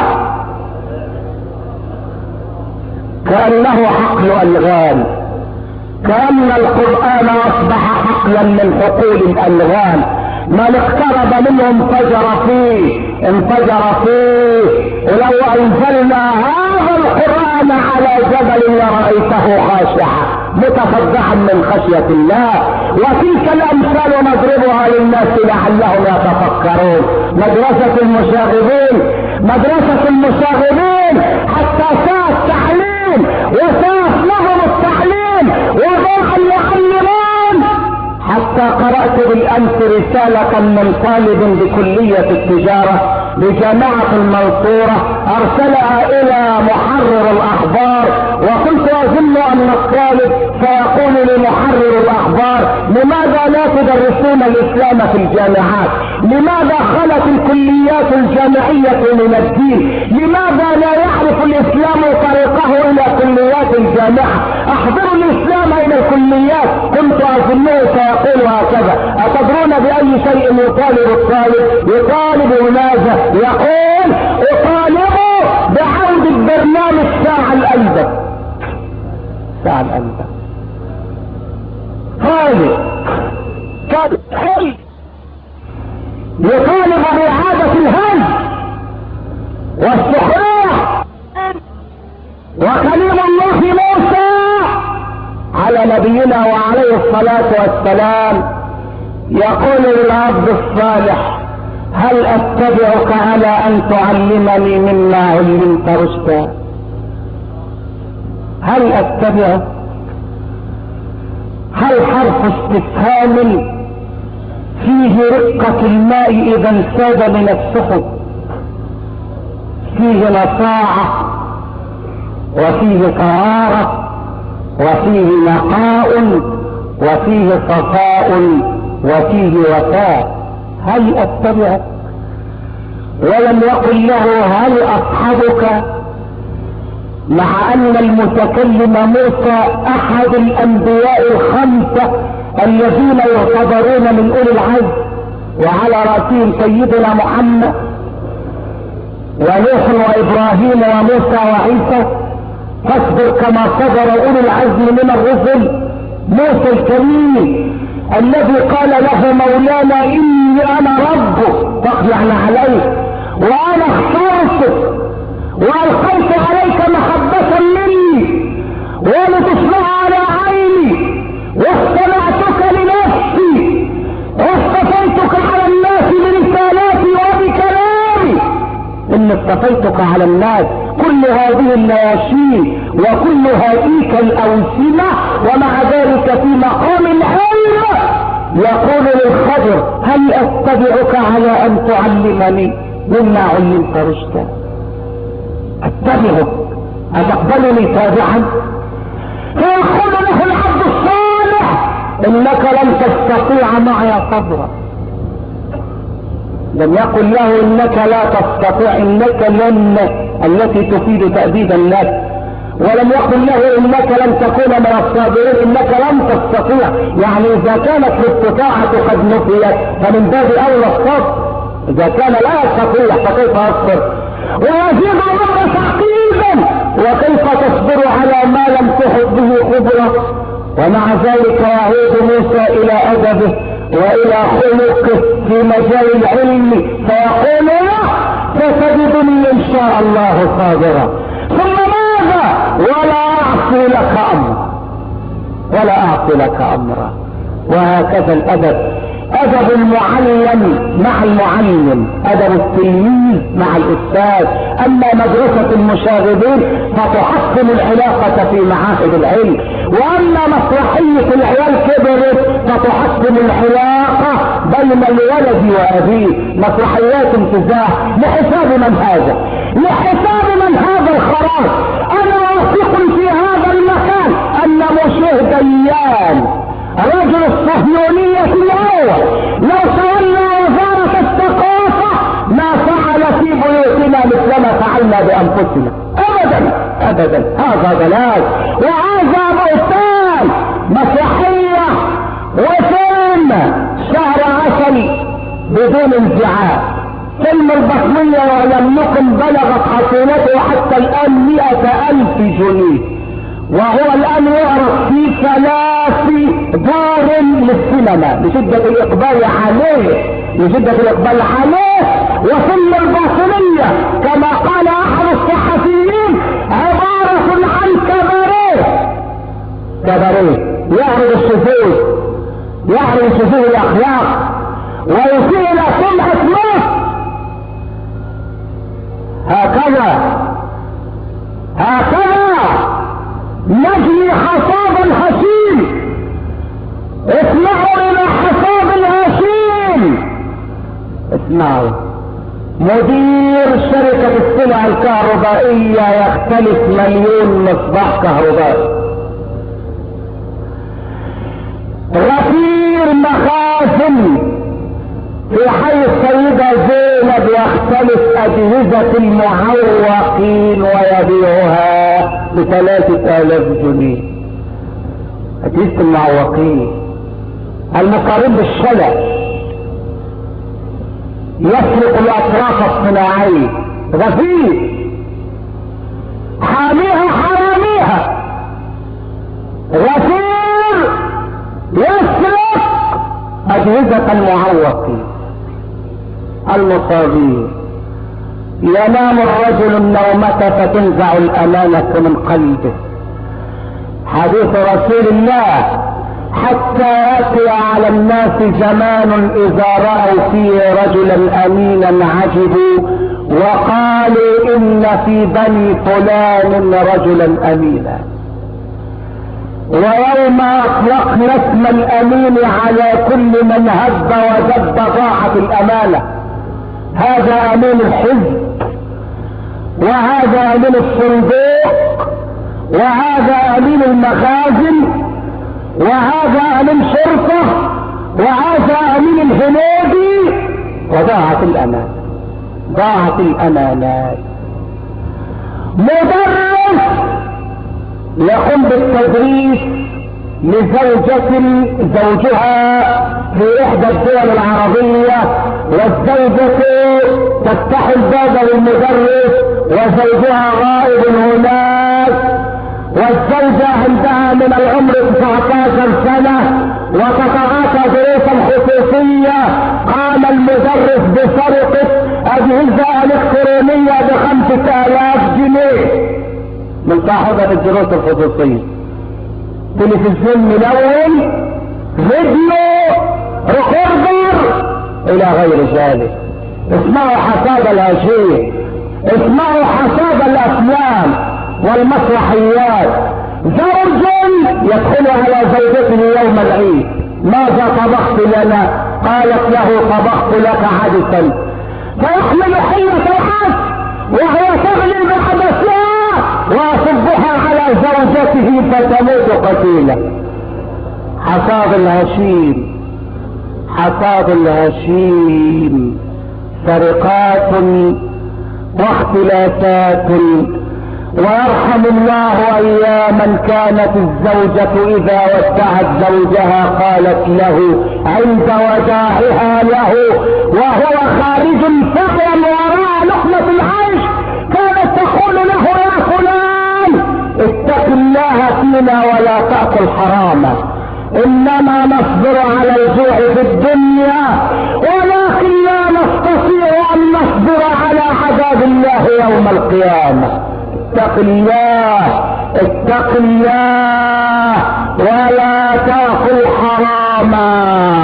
كأنه حقل ألغام، كأن القرآن أصبح حقلا من حقول الألغام. من اقترب منه انفجر فيه، انفجر فيه. ولو أنزلنا هذا القرآن على جبل لرأيته خاشعا متصدعا من خشية الله. وتلك الأمثال نضربها للناس لعلهم يتفكرون. مدرسة المشاغبين، مدرسة المشاغبين، حتى ساء التعليم وساء لهم التعليم وضاع المعلمون. حتى قرأت بالأمس رسالة من طالب بكلية التجارة بجامعة المنصورة أرسلها إلى محرر الأخبار، وكنت أظن أن الطالب سيقول لمحرر الأخبار لماذا لا تدرسون الإسلام في الجامعات؟ لماذا خلت الكليات الجامعية من الدين؟ لماذا لا يعرف الإسلام طريقه إلى كليات الجامعة؟ أحضروا الإسلام إلى الكليات. كنت أظنه سيقول هكذا. أتدرون بأي شيء يطالب الطالب؟ يطالب ماذا؟ يقول أطالب بعود البرنامج ساعة الألبة، ساعة الألبة. طالب كان حل يطالب بإعادة الهز والسخرية. وكليم الله موسى على نبينا وعليه الصلاة والسلام يقول للعبد الصالح هل اتبعك على ان تعلمني مما علمت رشدا؟ هل اتبعك؟ هل حرف استفهام فيه رقة الماء اذا انساد من السحب، فيه نصاعة وفيه طهارة وفيه نقاء وفيه صفاء وفيه وفاء. هل اتبعك؟ ولم يقل له هل اصحبك، مع ان المتكلم موسى احد الانبياء الخمسة الذين يعتبرون من اولي العزم، وعلى رأسهم سيدنا محمد ونوح وابراهيم وموسى وعيسى. فاصبر كما صبر اولي العزم من الرسل. موسى الكريم الذي قال له مولانا اني انا ربك فاخلع عليك، وانا اخترتك والقيت عليك محبة مني ولتصنع على عيني واصطنعتك لنفسي واصطفيتك على الناس برسالاتي وبكلامي. ان اصطفيتك على الناس. كل هذه النواشين وكل هذه الاوسمة ومع ذلك في مقام العلم يقول للخضر هل اتبعك على ان تعلمني مما علمت رشدا؟ اتبعك اتقبلني تابعا؟ فيقول له العبد الصالح انك لن تستطيع معي صبرا. لم يقل له انك لا تستطيع، انك لن التي تفيد تأديب الناس، ولم يقل له انك لن تكون من الصابرين، انك لن تستطيع. يعني اذا كانت الاستطاعة قد نفيت فمن باب اولى الصبر، اذا كان لا يستطيع فكيف يصبر؟ ويزيد الامر تعقيدا وكيف تصبر على ما لم تحط به خبرة؟ ومع ذلك يعود موسى الى ادبه والى خلقه في مجال العلم فيقول له ستجدني ان شاء الله صابرا. ثم ماذا؟ ولا اعصي لك امرا، ولا اعصي لك امرا. وهكذا الادب، ادب المعلم مع المعلم، ادب التلميذ مع الاستاذ. اما مدرسة المشاغبين فتحكم العلاقة في معاهد العلم، واما مسرحية العيال كبرت فتحكم العلاقة بين الولد وابيه. مسرحيات انتزاع لحساب من هذا؟ لحساب من هذا الخراج؟ انا واثق في هذا المكان ان مشيه ديان رجل الصهيونية الاول لو تولى وزارة الثقافة ما فعل في بيوتنا مثل ما فعلنا بانفسنا ابدا ابدا. هذا ضلال وهذا بهتان. مسرحية وفيلم شهر عسل بدون انزعاج، فيلم البطنية ولم يكن بلغت حصيلته حتى الان 100,000 جنيه، وهو الان يعرض في 3 دور للسينما لشدة الاقبال عليه، لشدة الاقبال عليه. وفيلم الباطنية كما قال احد الصحفيين عبارة عن كباريه، كباريه يعرض الشذوذ، يعرض شذوذ الاخلاق ويسيء الى سمعة مصر. هكذا نجني حصاد الهشيم. اسمعوا الى حصاد الهشيم، اسمعوا. مدير شركة السلع الكهربائية يختلف 1,000,000 مصباح كهربائي. غفير مخازن في حي السيدة زينب يختلف اجهزة المعوقين ويبيعها ب3,000 جنيه. اجهزة المعوقين المقارن بالشلع يسرق الاطراف الصناعية. غفير حاميها حراميها. غفير يسرق اجهزة المعوقين المصابين. ينام الرجل النومة فتنزع الامانة من قلبه. حديث رسول الله حتى يأتي على الناس زمان اذا رأوا فيه رجلا امينا عجبوا وقالوا ان في بني فلان رجلا امينا. ويوم اطلقنا اسم الامين على كل من هب ودب ضاعت الامانة. هذا امين الحزب، وهذا امين الصندوق، وهذا امين المخازن، وهذا امين شرطة، وهذا امين الهنودي. وضاعت الامانة، ضاعت الامانات. مدرس يقوم بالتدريس لزوجة زوجها في احدى الدول العربية، والزوجة تفتح الباب للمدرس وزوجها غائب هناك، والزوجة عندها من العمر 19 سنة وتتعاطى دروسا خصوصية. قام المدرس بسرقة اجهزة الكترونية ب5,000 جنيه من صاحبة الدروس الخصوصية. تلفزيون ملون، فيديو، ريكوردر الى غير ذلك. اسمعوا حساب الهشيم، اسمعوا حساب الافلام والمسرحيات. زوج يدخل على زوجته يوم العيد ماذا طبخت لنا؟ قالت له طبخت لك عدسا. فيحمل حلة العدس وهي تغلي بعدسها ويصبها على زوجته فتموت قتيلة. حصاد الهشيم، حصاد الهشيم، سرقات واختلافات. ويرحم الله اياما كانت الزوجة اذا ودعت زوجها قالت له عند وداعها له وهو خارج فقرا وراء لقمة العيش، كانت تقول له يا فلان اتق الله فينا ولا تأكل حراما، انما نصبر على الجوع في الدنيا ولكن لا نستطيع ان نصبر على عذاب الله يوم القيامة. اتق الله، اتق الله ولا تأكل حراما،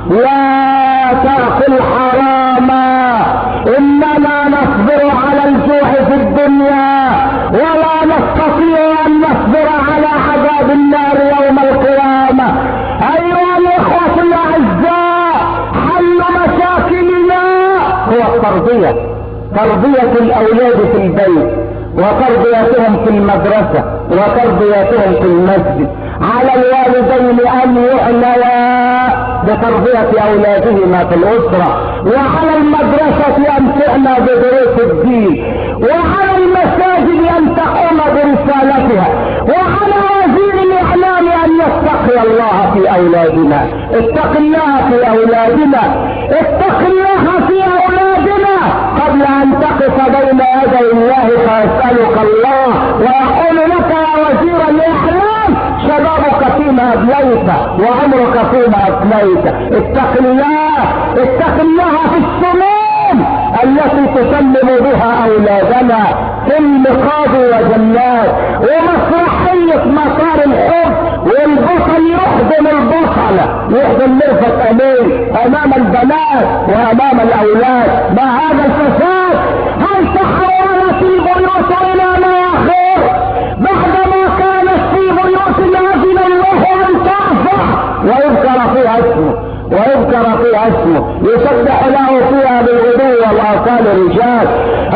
لا تأكل حراما، انما نصبر على الجوع في الدنيا ولا نستطيع ان نصبر على عذاب النار يوم القيامة. ايها الاخوة الاعزاء، حل مشاكلنا هو التربية، تربية الاولاد في البيت وتربيتهم في المدرسة وتربيتهم في المسجد. على الوالدين ان يعنيا بتربية اولادهما في الاسرة، وعلى المدرسة ان تعنى بدروس الدين، وعلى المساجد ان تقوم برسالتها، وعلى وزير الاعلام ان يتقي الله في اولادنا. اتق الله في اولادنا، اتق الله في اولادنا قبل ان تقف بين يدي الله فيسألك الله ويقول لك يا وزير الاعلام شبابك فيما ابليت وعمرك فيما افنيت. اتق الله، اتق الله في السموم التي تسلم بها اولادنا في النقاب وجنات ومسرحية مسار الحب، والبطل يحضن البطلة، يحضن مرفق امين امام البنات وامام الاولاد. ما هذا الفساد؟ هل تحولت البيوت الى مآخر بعدما كانت في بيوت اذن الله ان ترفع ويذكر فيها اسمه، ويذكر فيها اسمه، يسبح له فيها بالغدو والاصال رجال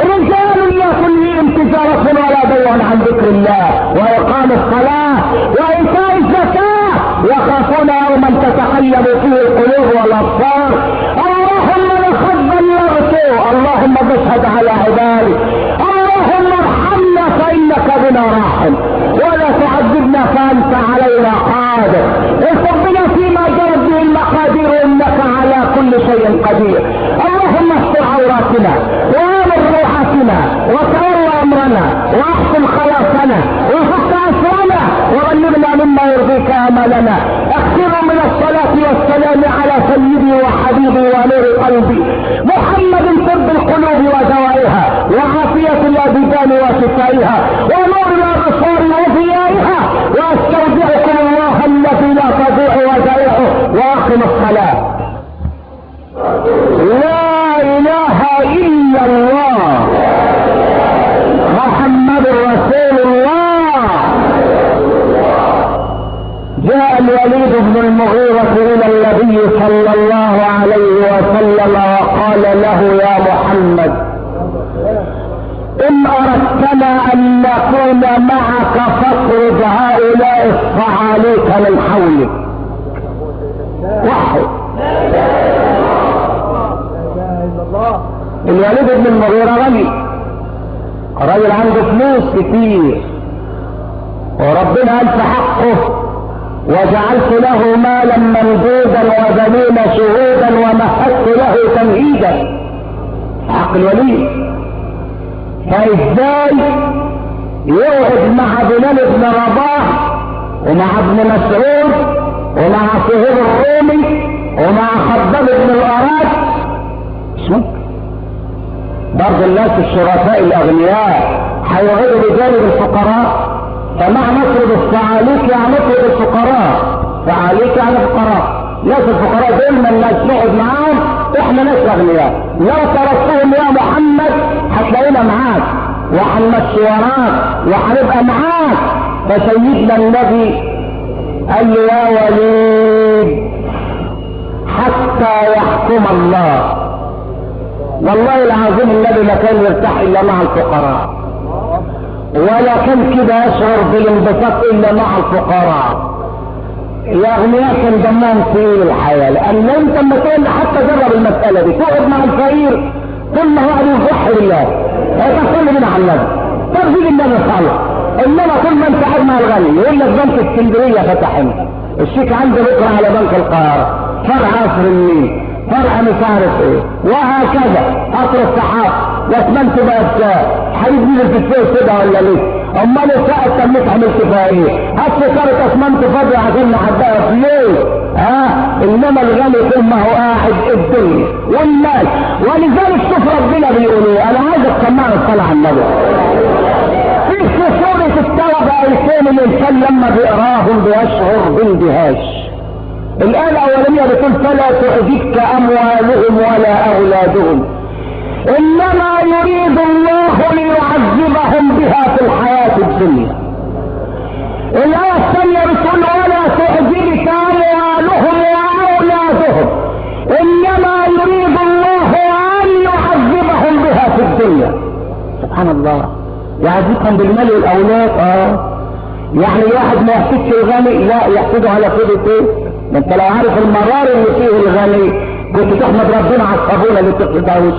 لا تلهيهم تجارة ولا بيع عن ذكر الله واقام الصلاة وايتاء الزكاة يخافون يوما تتقلب فيه القلوب والابصار. اللهم لقد بلغت، اللهم بشهد على عبادك، اللهم ارحمنا فانك بنا راحم ولا تعذبنا فانت علينا قادر، اصبنا فيما جرت به المقادير انك على كل شيء قدير. اللهم استر عوراتنا وامن روحاتنا وتولى امرنا واحسن خلاصنا وفك اسرنا وبلغنا مما يرضيك امالنا. اكثروا من الصلاة والسلام على سيدي وحبيبي ونور قلبي محمد طب القلوب ودوائها وعافية الابدان وشفائها ونور الابصار وضيائها. واستودعكم الله الذي لا تضيع ودائعه واقم الصلاة. لا اله الا الله محمد رسول الله. جاء الوليد بن المغيرة الى النبي صلى الله عليه وسلم وقال له يا محمد ان اردتنا ان نكون معك فاطرد هؤلاء الصعاليك من حولك. وحي الوليد بن المغيرة راجل عنده فلوس كتير وربنا قال في حقه وجعلت له مالا ممدودا وبنين شهودا ومهدت له تمهيدا. حق الوليد. فازاي يقعد مع بلال بن رباح ومع ابن مسعود ومع صهيب الرومي ومع خباب بن الاراد؟ شو برضه الناس الشرفاء الاغنياء هيقعدوا بجانب الفقراء؟ فمعنى نطرد الصعاليك يعني نطرد الفقراء، صعاليك يعني فقراء. ناس الفقراء دول ما الناس نقعد معاهم، احنا ناس اغنياء، لو تركتهم يا محمد هتلاقينا معاك وهنمشي وراك وهنبقى معاك. فسيدنا النبي قال له يا وليد حتى يحكم الله. والله العظيم النبي ما كان يرتاح الا مع الفقراء، ولا كان كده يشعر بالانبساط الا مع الفقراء. يا اغنياء كان دمهم في الحياه، لان انت لما تقول حتى جرب المساله دي، تقعد مع الفقير طول ما هو قاعد يضحي بالله هتقول من على النبي ترجيل النبي صالح. انما طول ما انت قاعد مع الغني يقول لك بنك اسكندريه فتحنا، الشيك عنده بكره على بنك القاهره، فرع عصر النيل، فرع مش عارف ايه، وهكذا قطر السحاب واسمنت بقى بكام، حبيب نزل في السوق كده ولا ليه؟ امال الساعه تمت عملت فيها ايه؟ هات سكره اسمنت فاضيه عشان نحبها فلوس. انما الغني طول ما هو قاعد الدنيا والناس. ولذلك شوف ربنا بيقول ايه، انا عايز اسمعنا الصلاه على النبي. في سوره التوبه ايتين الانسان لما بيقراهم بيشعر باندهاش. الآية الأولانية بتقول فلا تعجبك أموالهم ولا أولادهم إنما يريد الله ليعذبهم بها في الحياة الدنيا. الآية الثانية بتقول ولا تعجبك أموالهم وأولادهم إنما يريد الله أن يعذبهم بها في الدنيا. سبحان الله، يعذبهم بالمال والأولاد. يعني الواحد ما يحسدش الغني، لا يحسده على كده ايه؟ ما انت لو عارف المرار اللي فيه الغني كنت تحمد ربنا على الصابونه اللي بتغسل وش.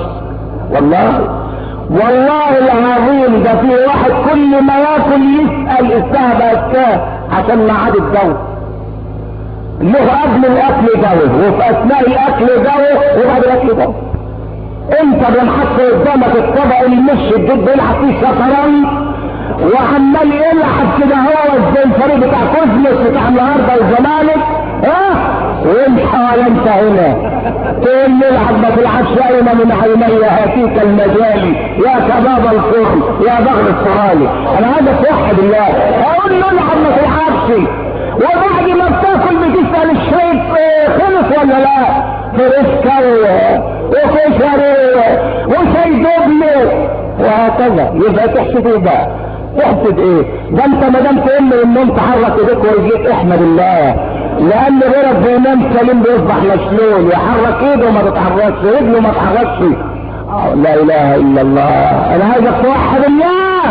والله العظيم ده في واحد كل ما ياكل يسال الساعه بقت كام عشان ميعاد الجو، له قبل الاكل جو وفي اثناء الاكل جو وبعد الاكل جو. انت بنحط قدامك الطبق المش الجد بيلعب فيه شطرنج وعمال يلعب كده هو زي الفريق بتاع كوزمس بتاع النهارده والزمالك، وانت ولا انت هنا تقول نلعب ما تلعبش اين من عيني هاتيك المجالي يا كباب الفرن يا بغل الصرالي. انا عايز اتوحد الله، اقول له العب ما تلعبش، وبعد ما بتاكل بتسال الشيء خلص ولا لا؟ فريسكا وكشري وشاي دوبلي وهكذا. يبقى تحسد ايه بقى؟ تحسد ايه؟ ده انت ما دام تقول له ان انت حرك ايديك ورجليك احمد الله، لان غيرك بينام سليم بيصبح مشلول، يحرك ايده وما تتحركش، رجله ما تتحركش. لا اله الا الله. انا عايزك توحد الله.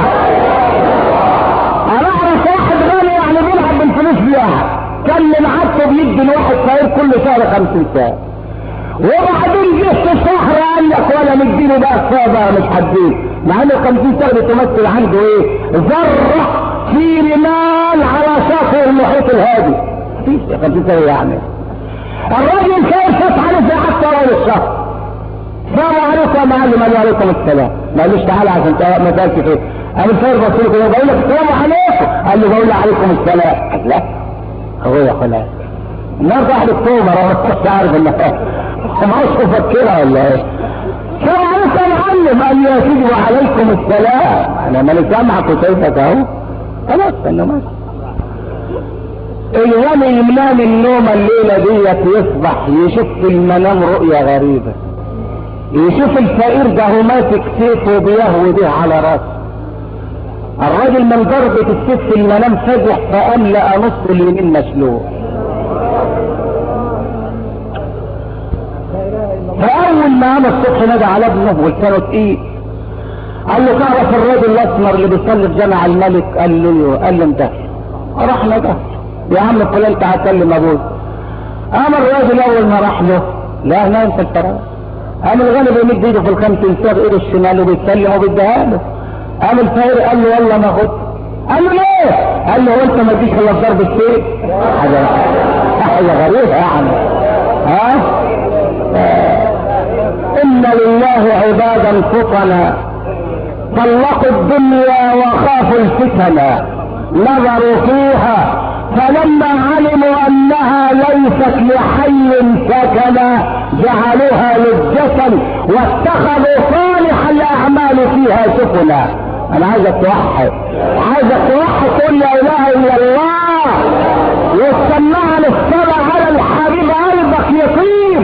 انا اعرف واحد غني يعني بيلعب بالفلوس بيها، كان من عادته بيدي الواحد صغير كل شهر 50 ساعه، وبعدين جه في الشهر قال لك ولا مديني بقى كفايه بقى مش هديك، مع ان ال 50 سنه بتمثل عنده ايه؟ ذره في رمال على شاطئ المحيط الهادي. في 50 سنه يعني الراجل كان فتح عليه في حتى اول الشهر. السلام عليكم يا معلم. قال عليكم السلام. ما قالوش تعالى عشان ما تقولش فيه. قال الخير بصير كده بقول لك السلام عليكم. قال له بقول عليكم السلام. لا هو يا خلاص الناس واحد اكتوبر انا مش عارف ان ما عادش مفكرها ولا ايه. السلام عليكم يا معلم. قال يا سيدي وعليكم السلام. انا ماني سامعك وشايفك اهو. خلاص انه ماشي. الغني ينام النوم الليله ديت يصبح يشوف في المنام رؤيه غريبه، يشوف الفقير ده هو ماسك سيفه وبيهوي به على راسه. الراجل من ضربة السيف في المنام فزع فقام لقى نص اليمين مسلوق. فاول ما قام الصبح نادى على ابنه ولسانه تقيل، قال له تعرف الراجل الاسمر اللي بيصلي في جامع الملك؟ قال له قال له انت راح نده يا عم فلان تعال كلم ابوك. قام الراجل اول ما راح له لا نام في الفراغ. قام الغني بيمد ايده في الخمس انساب ايده الشمال وبيتسلم وبيديها له. قام الفقير قال له والله ما خد. قال له ليه؟ قال له وانت ما تجيش الا بضرب السيف؟ حاجه غريبه يعني. ان لله عبادا فطنا طلقوا الدنيا وخافوا الفتن نظروا فيها فلما علموا انها ليست لحي سكنا جعلوها لجة واتخذوا صالح الاعمال فيها سفنا. انا عايزك توحد، عايزك توحد تقول لا اله الا الله واستمع للصلاة على الحبيب قلبك يطيب.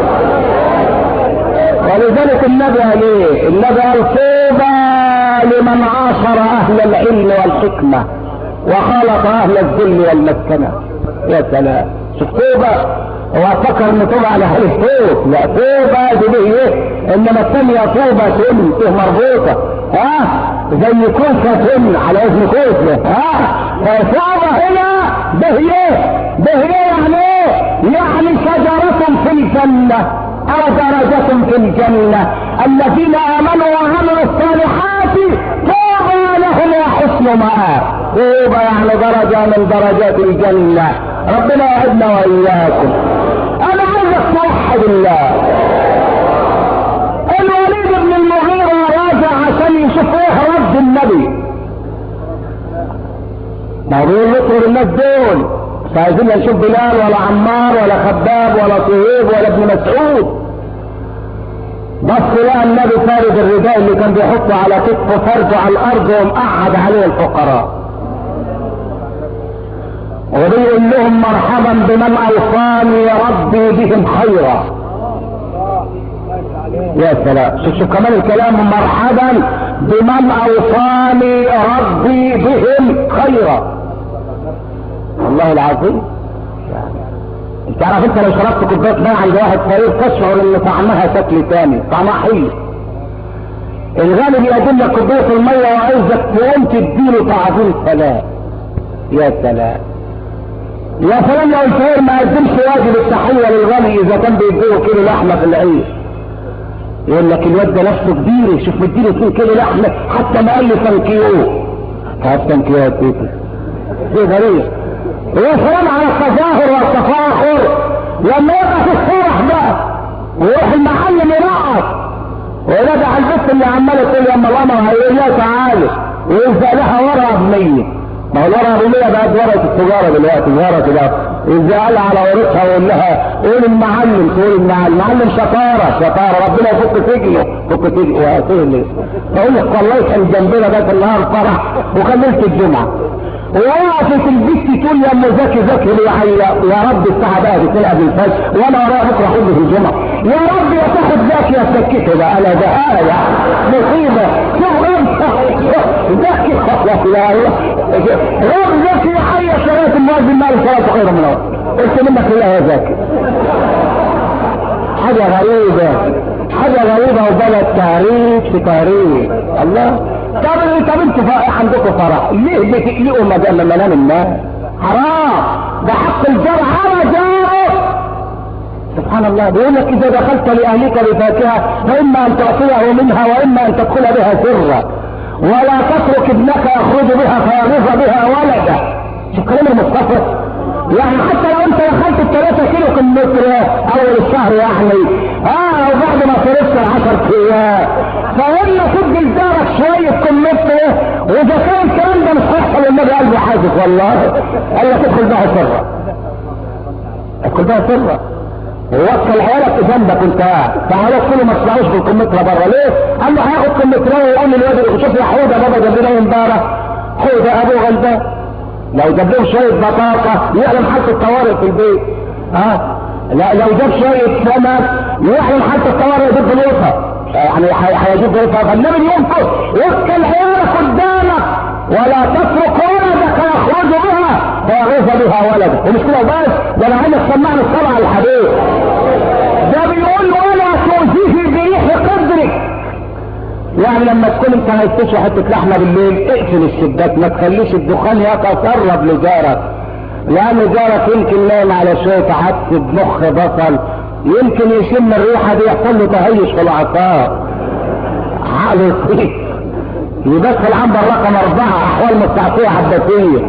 ولذلك النبي قال ايه؟ النبي قال طوبى لمن عاشر اهل العلم والحكمة وخالط اهل الذل والمسكنة. يا سلام، شوف طوبى هو فكر ان توبة على حال الصوت، لا توبة دي ايه؟ انما الثانية توبة فيه مربوطة، زي كوسة على اسم كوسة، فصوبة هنا به يعني ايه؟ يعني شجرة في الجنة او درجة في الجنة. الذين امنوا وعملوا الصالحات طوبى لهم وحسن مآب. طوبى يعني درجة من درجات الجنة. ربنا يعدنا واياكم. انا عايزك توحد الله. الوليد بن المغيرة راجع عشان يشوف ايه رد النبي. ما هو يطلب الناس دول، فعايزين نشوف بلال ولا عمار ولا خباب ولا صهيب ولا ابن مسعود. بص لقى النبي فارد الرداء اللي كان بيحطه على كتفه فرده على الارض ومقعد عليه الفقراء، وبيقول لهم مرحبا بمن اوصاني ربي بهم خيرا. يا سلام، شوف كمان الكلام، مرحبا بمن اوصاني ربي بهم خيرا. والله العظيم انت عارف، انت لو شربت كوبايه ماء عند واحد فقير تشعر ان طعمها شكل ثاني، طعمها حلو. الغالب يقدم لك كوبايه الميه وعايزك تقوم تديله تعظيم سلام. يا سلام يا سلام، لو الفقير ما قدمش واجب التحيه للغني اذا كان بيديله كيلو لحمه في العيد، يقول لك الواد ده نفسه كبير، شوف مديله 2 كيلو لحمه حتى ما قال لي تنكيوه. هات تنكيوه بيتي دي غريب. ويا سلام على التظاهر والتفاخر لما يبقى في الفرح بقى ويروح المعلم يرقص ويرجع البنت اللي عماله تقول يا ماما هيقول لها تعالي ويلزق لها ورقه ب100. ما هو الورقه ب100 بقت ورقه التجاره دلوقتي، ورقه كده يلزق لها على ورقها ويقول لها قول المعلم، تقول المعلم شطاره ربنا يفك سجنه وهتهلك. اقول لك والله كان جنبنا ده النهار فرح وكملت الجمعه ووقفت البنت تقول يا ام زكي لي يا رب الساعه بقى بتلعب الفجر وانا ورايا بكره حب في الجمعه، يا رب يا تاخد زكي يا سكته بقى انا ده مصيبه. شوف زكي رب زكي حي صلاه المؤذن مال صلاه خير من الارض، قلت منك ايه يا زكي؟ حاجه غريبه وبلد تاريخ في تاريخ الله. طب انتوا عندكم فرح ليه بتقلقوا منام الناس؟ حرام، ده حق الجار على جاره. سبحان الله، بيقول لك اذا دخلت لاهلك بفاكهه فاما ان تعطيه منها واما ان تدخل بها سرا ولا تترك ابنك يخرج بها فيغيظ بها ولده. شوف كلام المصطفى، يعني حتى لو انت دخلت 3 كيلو كمثرى اول الشهر يعني وبعد ما صرفت 10 ايام فقلنا تدي لجارك شويه كمثرى، واذا كان الكلام ده مش هيحصل النبي قلبه حاسس والله قال لك ادخل بها سرا، ادخل بها سرا ووصل عيالك جنبك وانت قاعد، فعيالك كله ما تطلعوش بالكمثرى بره. ليه؟ قال له هياخد كمثرى ويقول للواد شوف يا حوده بابا جاب لنا امبارح، حوده ابوه غلبان لو جاب لهم شويه بطاطا يعلم حتى الطوارئ في البيت. لا لو جاب شويه سمك يعلم حتى الطوارئ ضد الوسط، يعني هيجيب وسط. فالنبي ينفذ وكل عيالك قدامك ولا تترك ولدك يخرج بها فيغيظ بها ولدك. ومش كده بس، ده انا عايز اسمعني الصلاه على الحديث ده بيقول ولا تؤذيه بريح قدرك. يعني لما تكون انت هتشوي حته لحمه بالليل اقفل الشباك، ما تخليش الدخان يتسرب لجارك، لان جارك يمكن نايم على شويه عدس بمخ بصل، يمكن يشم الريحه دي يحصل له تهيش في الاعصاب، عقله يطير يدخل عنبر رقم 4 احوال مستعصيه حداثيه.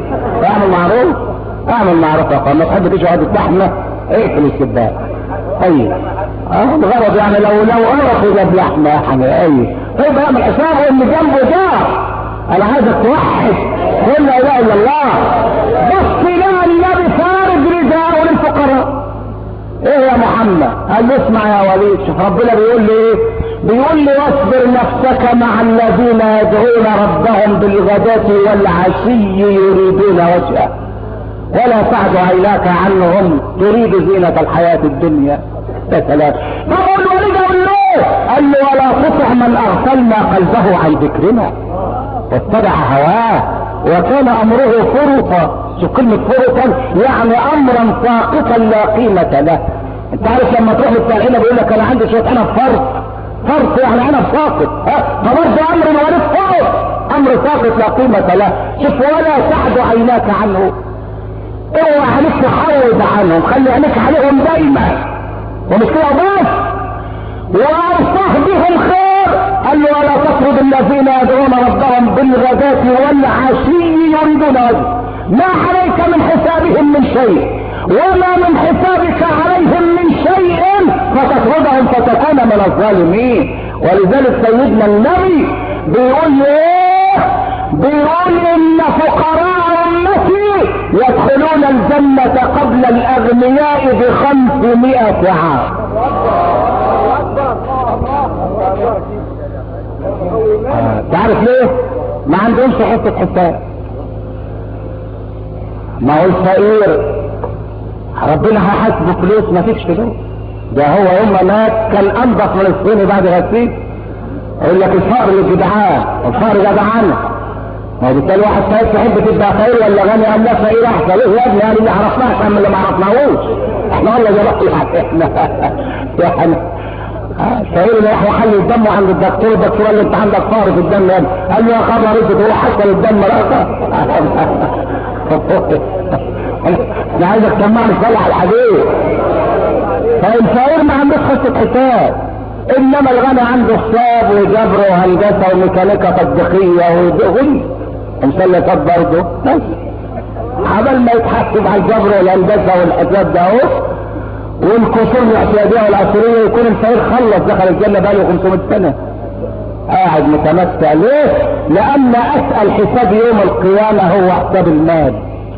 اعمل معروف يا اخوان، ما تحب تشوي حته لحمه اقفل الشباك. طيب الغرض يعني لو عرفوا جاب لحمه يا حبيبي طيب اعمل حسابه ان جنبه جار. انا عايزك توحد قل لا اله الا الله. بص لها النبي فارض رداءه للفقراء. ايه يا محمد؟ قال له اسمع يا وليد، شوف ربنا بيقول لي ايه؟ بيقول لي واصبر نفسك مع الذين يدعون ربهم بالغداة والعشي يريدون وجهه ولا تعد عيناك عنهم تريد زينة الحياة الدنيا. يا سلام. طب الوليد قال له ولا تطع من اغفلنا قلبه عن ذكرنا واتبع هواه وكان امره فرطا. شوف كلمة فرطا يعني امرا ساقطا لا قيمة له. انت عارف لما تروح لبتاع العنب بيقول لك انا عندي شوية عنب فرط يعني عنب ساقط، فبرضه امر وليس فرط، امر ساقط لا قيمة له. شوف ولا تعد عيناك عنه، اوعى عليك تحوض عنهم، خلي عينيك عليهم دايما. ومش كده بس، واوصاه بهم خير، قال له ولا تطرد الذين يدعون ربهم بالغداة والعشي يريدون وجهه، ما عليك من حسابهم من شيء وما من حسابك عليهم من شيء فتطردهم فتكون من الظالمين. ولذلك سيدنا النبي بيقول ايه؟ بيقول ان فقراء امتي يدخلون الجنة قبل الاغنياء ب500 عام. تعرف ليه؟ ما عندهمش حته حساب. ما هو الفقير ربنا هيحاسبه فلوس، ما فيش فلوس. ده هو يوم ما مات كان انضف من الصيني بعد غسيل. يقول لك الفقر للجدعان، الفقر جدعانه. ما هو بالتالي واحد فقير تحب تبقى فقير ولا غني؟ قال لا فقير احسن. ايه يا ابني؟ يعني اللي عرفناه احسن من اللي ما عرفناهوش. احنا والله جربنا احنا فقير اللي راح يحلل الدم عند الدكتور قال له انت عندك فقر في الدم يا ابني. قال له يا خبر رجل هو حصل الدم رأسه. انا عايزك تسمعني صلح الحديث. فالفقير ما عندوش حصة حساب، انما الغني عنده حساب وجبر وهندسه وميكانيكا تطبيقيه وغني ومسلطات برضه. بس عمل ما يتحسب على الجبر والهندسه والحساب ده اهو والكسور الاعتياديه والعصريه، يكون الفقير خلص دخل الجنه بقى له 500 سنه قاعد متمتع. ليه؟ لان اسال حساب يوم القيامه هو حساب المال.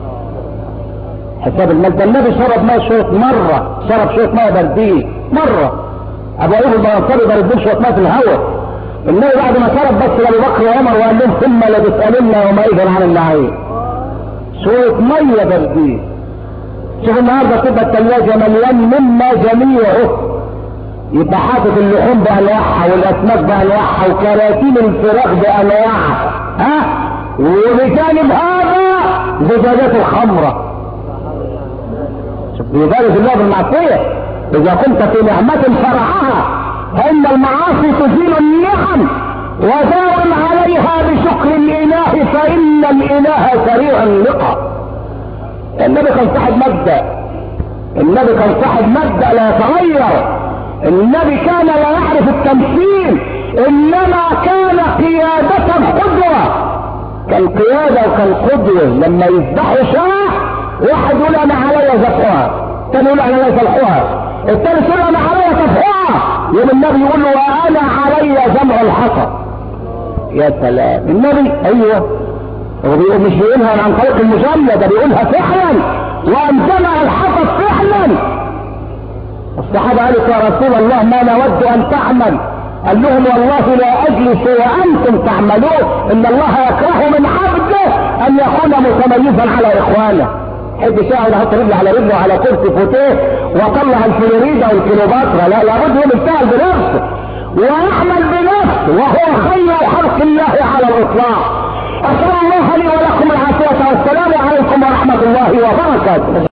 حساب المال ده النبي شرب ماء شويه مره، شرب شويه ماء برديه مره. ابو ايوب المنصري بردين شويه ماء في الهواء. النبي بعد ما شرب بس لابو بكر وعمر وقال لهم ثم لتسالن يومئذ عن النعيم. شويه ميه برديه. شوف النهارده تبقى الثلاجه مليان مما جميعه، يبقى حاطط اللحوم بانواعها والاسماك بانواعها وكراتين الفراخ بانواعها، وبجانب هذا زجاجات الخمره. شوف بيبارك الله بالمعصيه. اذا كنت في نعمه فرعها فان المعاصي تزيل النعم، وداوم عليها بشكر الاله فان الاله سريع اللقاء. النبي كان صاحب مبدأ، النبي كان صاحب مبدأ لا يتغير. النبي كان لا يعرف التمثيل، انما كان قيادة قدوة. كان قيادة وكان قدوة. لما يذبحوا شاة واحد يقول انا علي ذبحها، الثاني يقول انا لا ذبحها، الثالث يقول انا علي ذبحها، يوم النبي يقول له وانا علي جمع الحطب. يا سلام. النبي ايوه هو مش بيقولها عن طريق المجاملة، ده بيقولها فعلا، وان جمع الحطب فعلا. الصحابة قالوا يا رسول الله ما نود ان تعمل. قال لهم والله لا اجلس وانتم تعملون، ان الله يكره من عبده ان يكون متميزا على اخوانه. حد شاعر يحط رجله على رجله على كرسي فوتيه وطلع الفلوريدا والكيلوباترا، لا لابد هو يشتغل بنفسه ويعمل بنفسه، وهو خير خلق الله على الاطلاق. اسال الله لي ولكم العافيه والسلام عليكم ورحمه الله وبركاته.